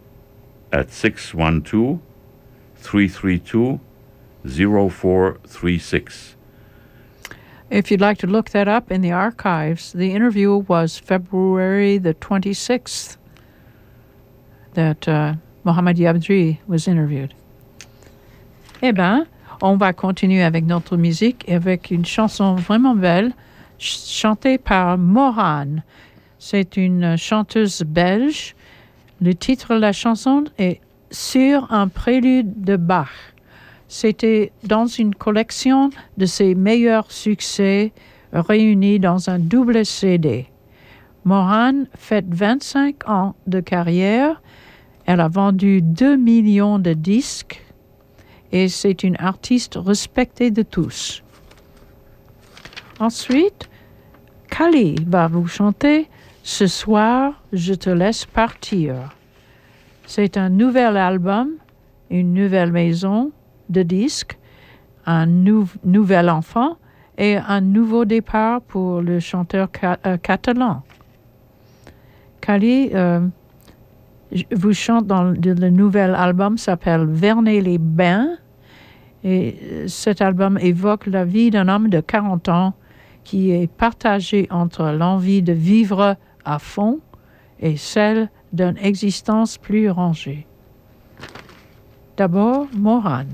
at six one two, three three two, zero four three six. If you'd like to look that up in the archives, the interview was February the twenty-sixth that uh, Mohamed Yabdri was interviewed. Eh bien, on va continuer avec notre musique, avec une chanson vraiment belle, ch- chantée par Morane. C'est une chanteuse belge. Le titre de la chanson est « Sur un prélude de Bach ». C'était dans une collection de ses meilleurs succès réunis dans un double C D. Morane fête vingt-cinq ans de carrière. Elle a vendu deux millions de disques et c'est une artiste respectée de tous. Ensuite, Kali va vous chanter « Ce soir, je te laisse partir ». C'est un nouvel album, une nouvelle maison de disques, un nou- nouvel enfant et un nouveau départ pour le chanteur ca- euh, catalan. Kali euh, vous chante dans le, le nouvel album, s'appelle Vernet-les-Bains, et euh, cet album évoque la vie d'un homme de quarante ans qui est partagé entre l'envie de vivre à fond et celle d'une existence plus rangée. D'abord, Morane.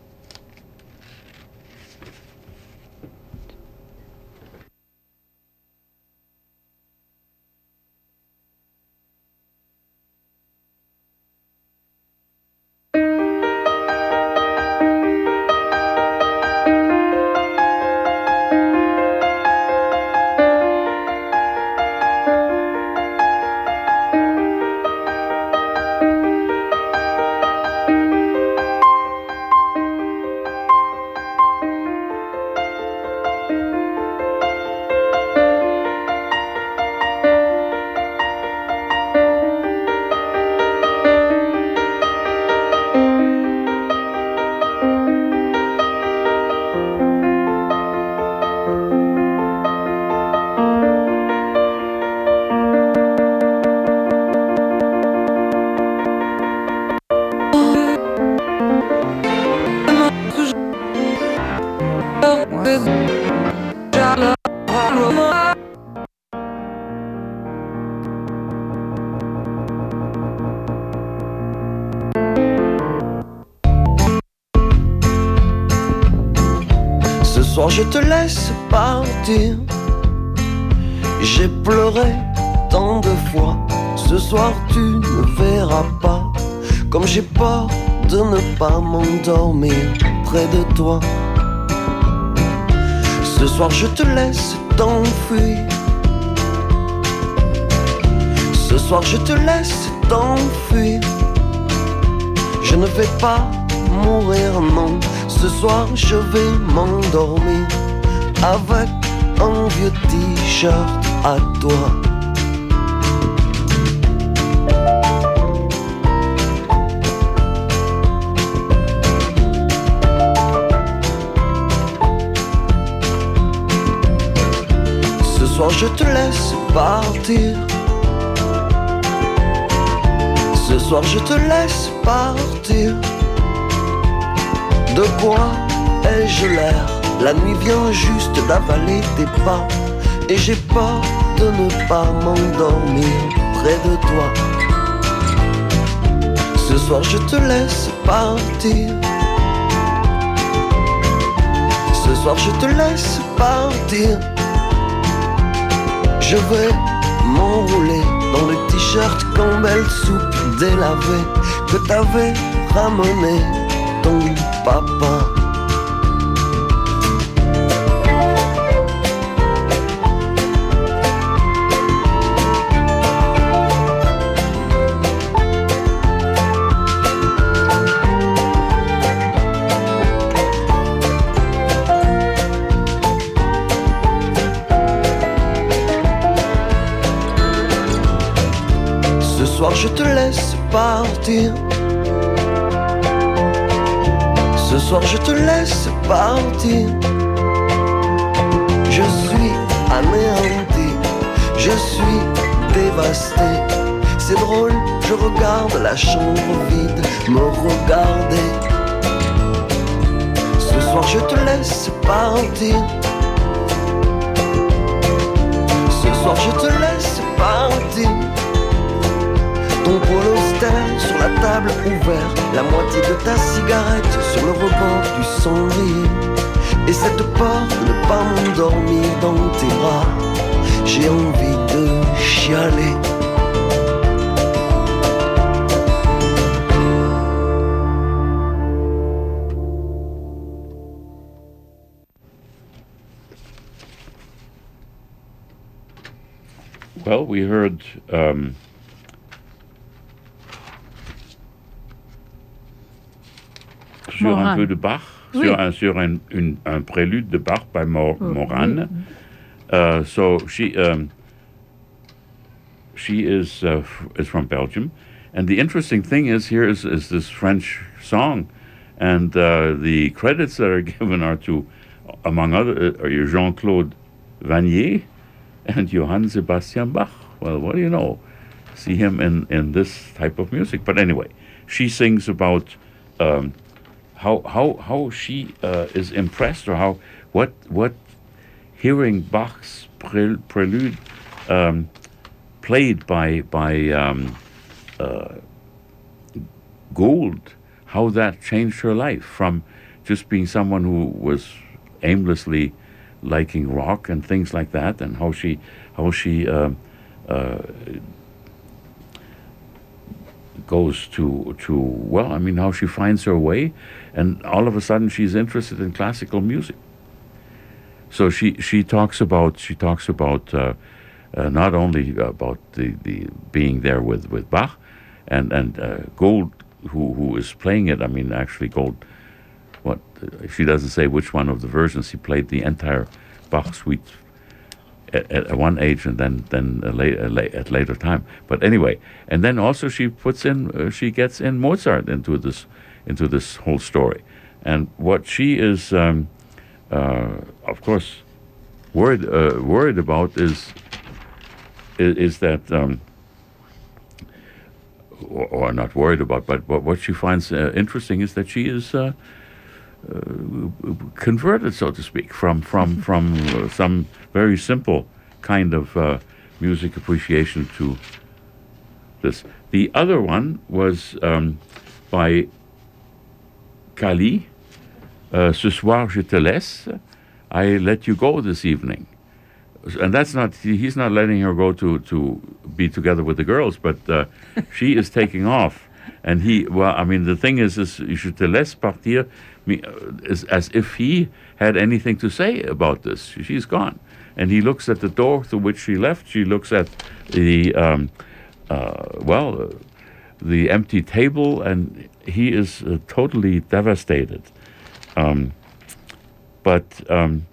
Ce soir je te laisse partir. J'ai pleuré tant de fois. Ce soir tu ne verras pas comme j'ai peur de ne pas m'endormir près de toi. Ce soir je te laisse t'enfuir. Ce soir je te laisse t'enfuir. Je ne vais pas mourir, non. Ce soir je vais m'endormir avec un vieux t-shirt à toi. Ce soir je te laisse partir. Ce soir je te laisse partir. De quoi ai-je l'air? La nuit vient juste d'avaler tes pas et j'ai peur de ne pas m'endormir près de toi. Ce soir je te laisse partir. Ce soir je te laisse partir. Je vais m'enrouler dans le t-shirt Campbell soupe délavé que t'avais ramené ton papa. Ce soir je te laisse partir. Ce soir je te laisse partir. Je suis anéanti, je suis dévasté. C'est drôle, je regarde la chambre vide me regarder. Ce soir je te laisse partir. soir je te laisse partir. Ton polo austère sur la table ouverte, la moitié de ta cigarette sur le rebord du cendrier. Et cette peur de ne pas m'endormir dans tes bras, j'ai envie de chialer. Well, we heard um, sur Moran. un peu de Bach, Oui. sur, un, sur un, une, un prélude de Bach by Mor- Oh, Moran. oui. Uh, so she um, she is uh, f- is from Belgium, and the interesting thing is here is, is this French song, and uh, the credits that are given are to, among other, uh, are Jean-Claude Vanier and Johann Sebastian Bach. Well, what do you know? See him in, in this type of music. But anyway, she sings about um, how how how she uh, is impressed, or how what what hearing Bach's pre- prelude um, played by by um, uh, Gould, how that changed her life from just being someone who was aimlessly liking rock and things like that, and how she how she uh, uh, goes to to well, I mean, how she finds her way, and all of a sudden she's interested in classical music. So she she talks about she talks about uh, uh, not only about the, the being there with, with Bach, and and uh, Gould, who who is playing it. I mean, actually Gould. What she doesn't say which one of the versions he played the entire Bach suite at, at one age, and then then a la- a la- at later time. But anyway, and then also she puts in uh, she gets in Mozart into this into this whole story, and what she is um, uh, of course worried uh, worried about is is, is that. Um, or, or not worried about, but, but what she finds uh, interesting is that she is uh, Uh, converted, so to speak, from from from uh, some very simple kind of uh, music appreciation to this. The other one was um, by Kali. Uh, Ce soir je te laisse. I let you go this evening, and that's not. He's not letting her go to to be together with the girls, but uh, she is taking off. And he, well, I mean, the thing is, is je te laisse partir, is as if he had anything to say about this. She's gone. And he looks at the door through which she left. She looks at the, um, uh, well, uh, the empty table, and he is uh, totally devastated. Um, but um,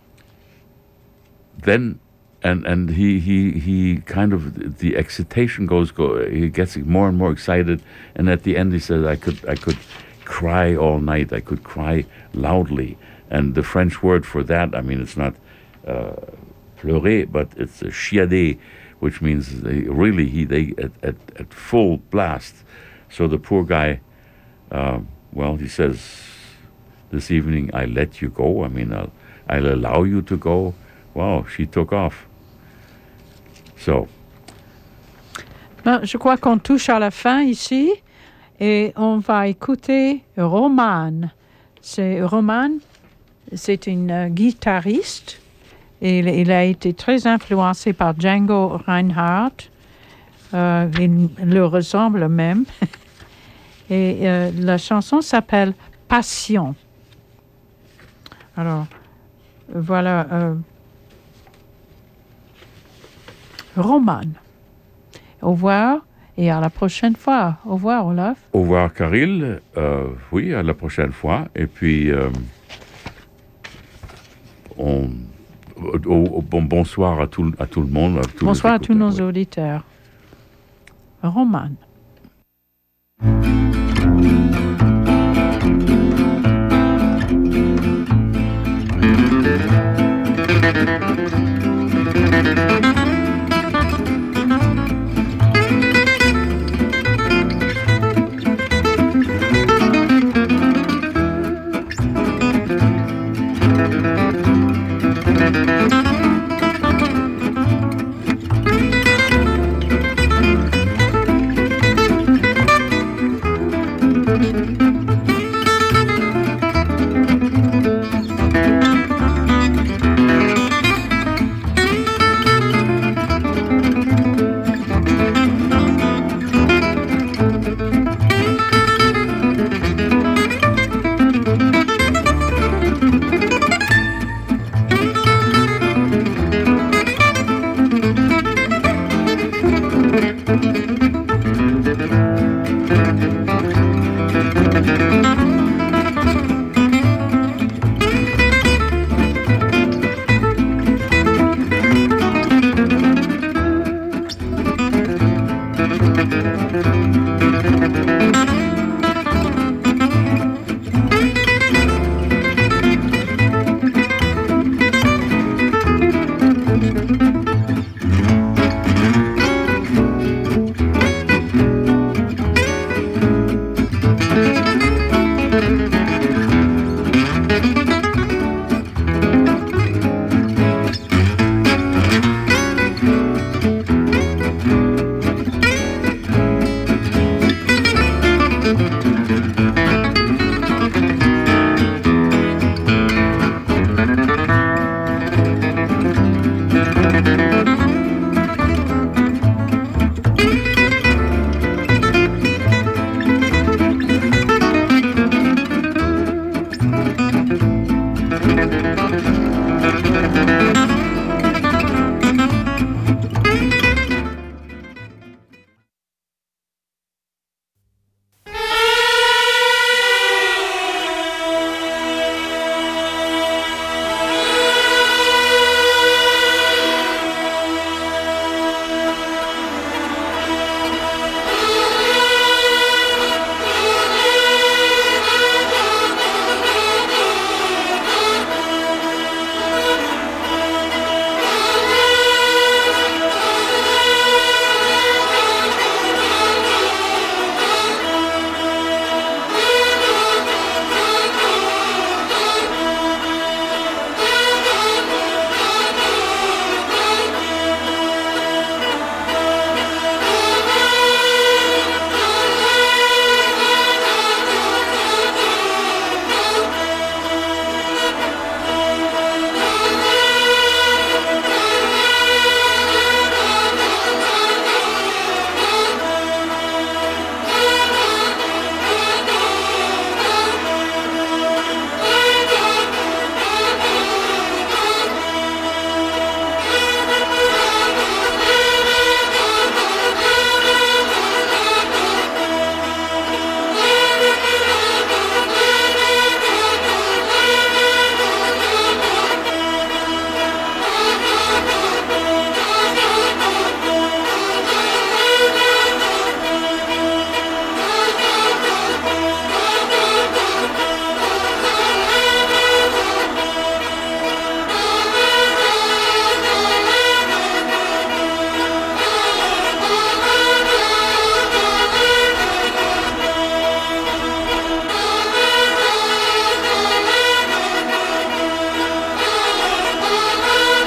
then... And and he, he, he kind of, the excitation goes, go, he gets more and more excited, and at the end he says, I could I could cry all night, I could cry loudly. And the French word for that, I mean, it's not uh, pleurer, but it's a chiader, which means they really, he they at, at, at full blast. So the poor guy, uh, well, he says, this evening I let you go, I mean, I'll, I'll allow you to go. Wow, she took off. So. Ben, je crois qu'on touche à la fin ici et on va écouter Roman. C'est Roman, c'est une uh, guitariste et il, il a été très influencé par Django Reinhardt. Euh, il le ressemble même. Et euh, la chanson s'appelle Passion. Alors, voilà. Euh, Roman. Au revoir et à la prochaine fois. Au revoir, Olaf. Au revoir, Caril. Euh, oui, à la prochaine fois. Et puis, euh, on, au, au, bon, bonsoir à tout, à tout le monde. À tous bonsoir à tous nos oui. auditeurs. Roman. Thank you.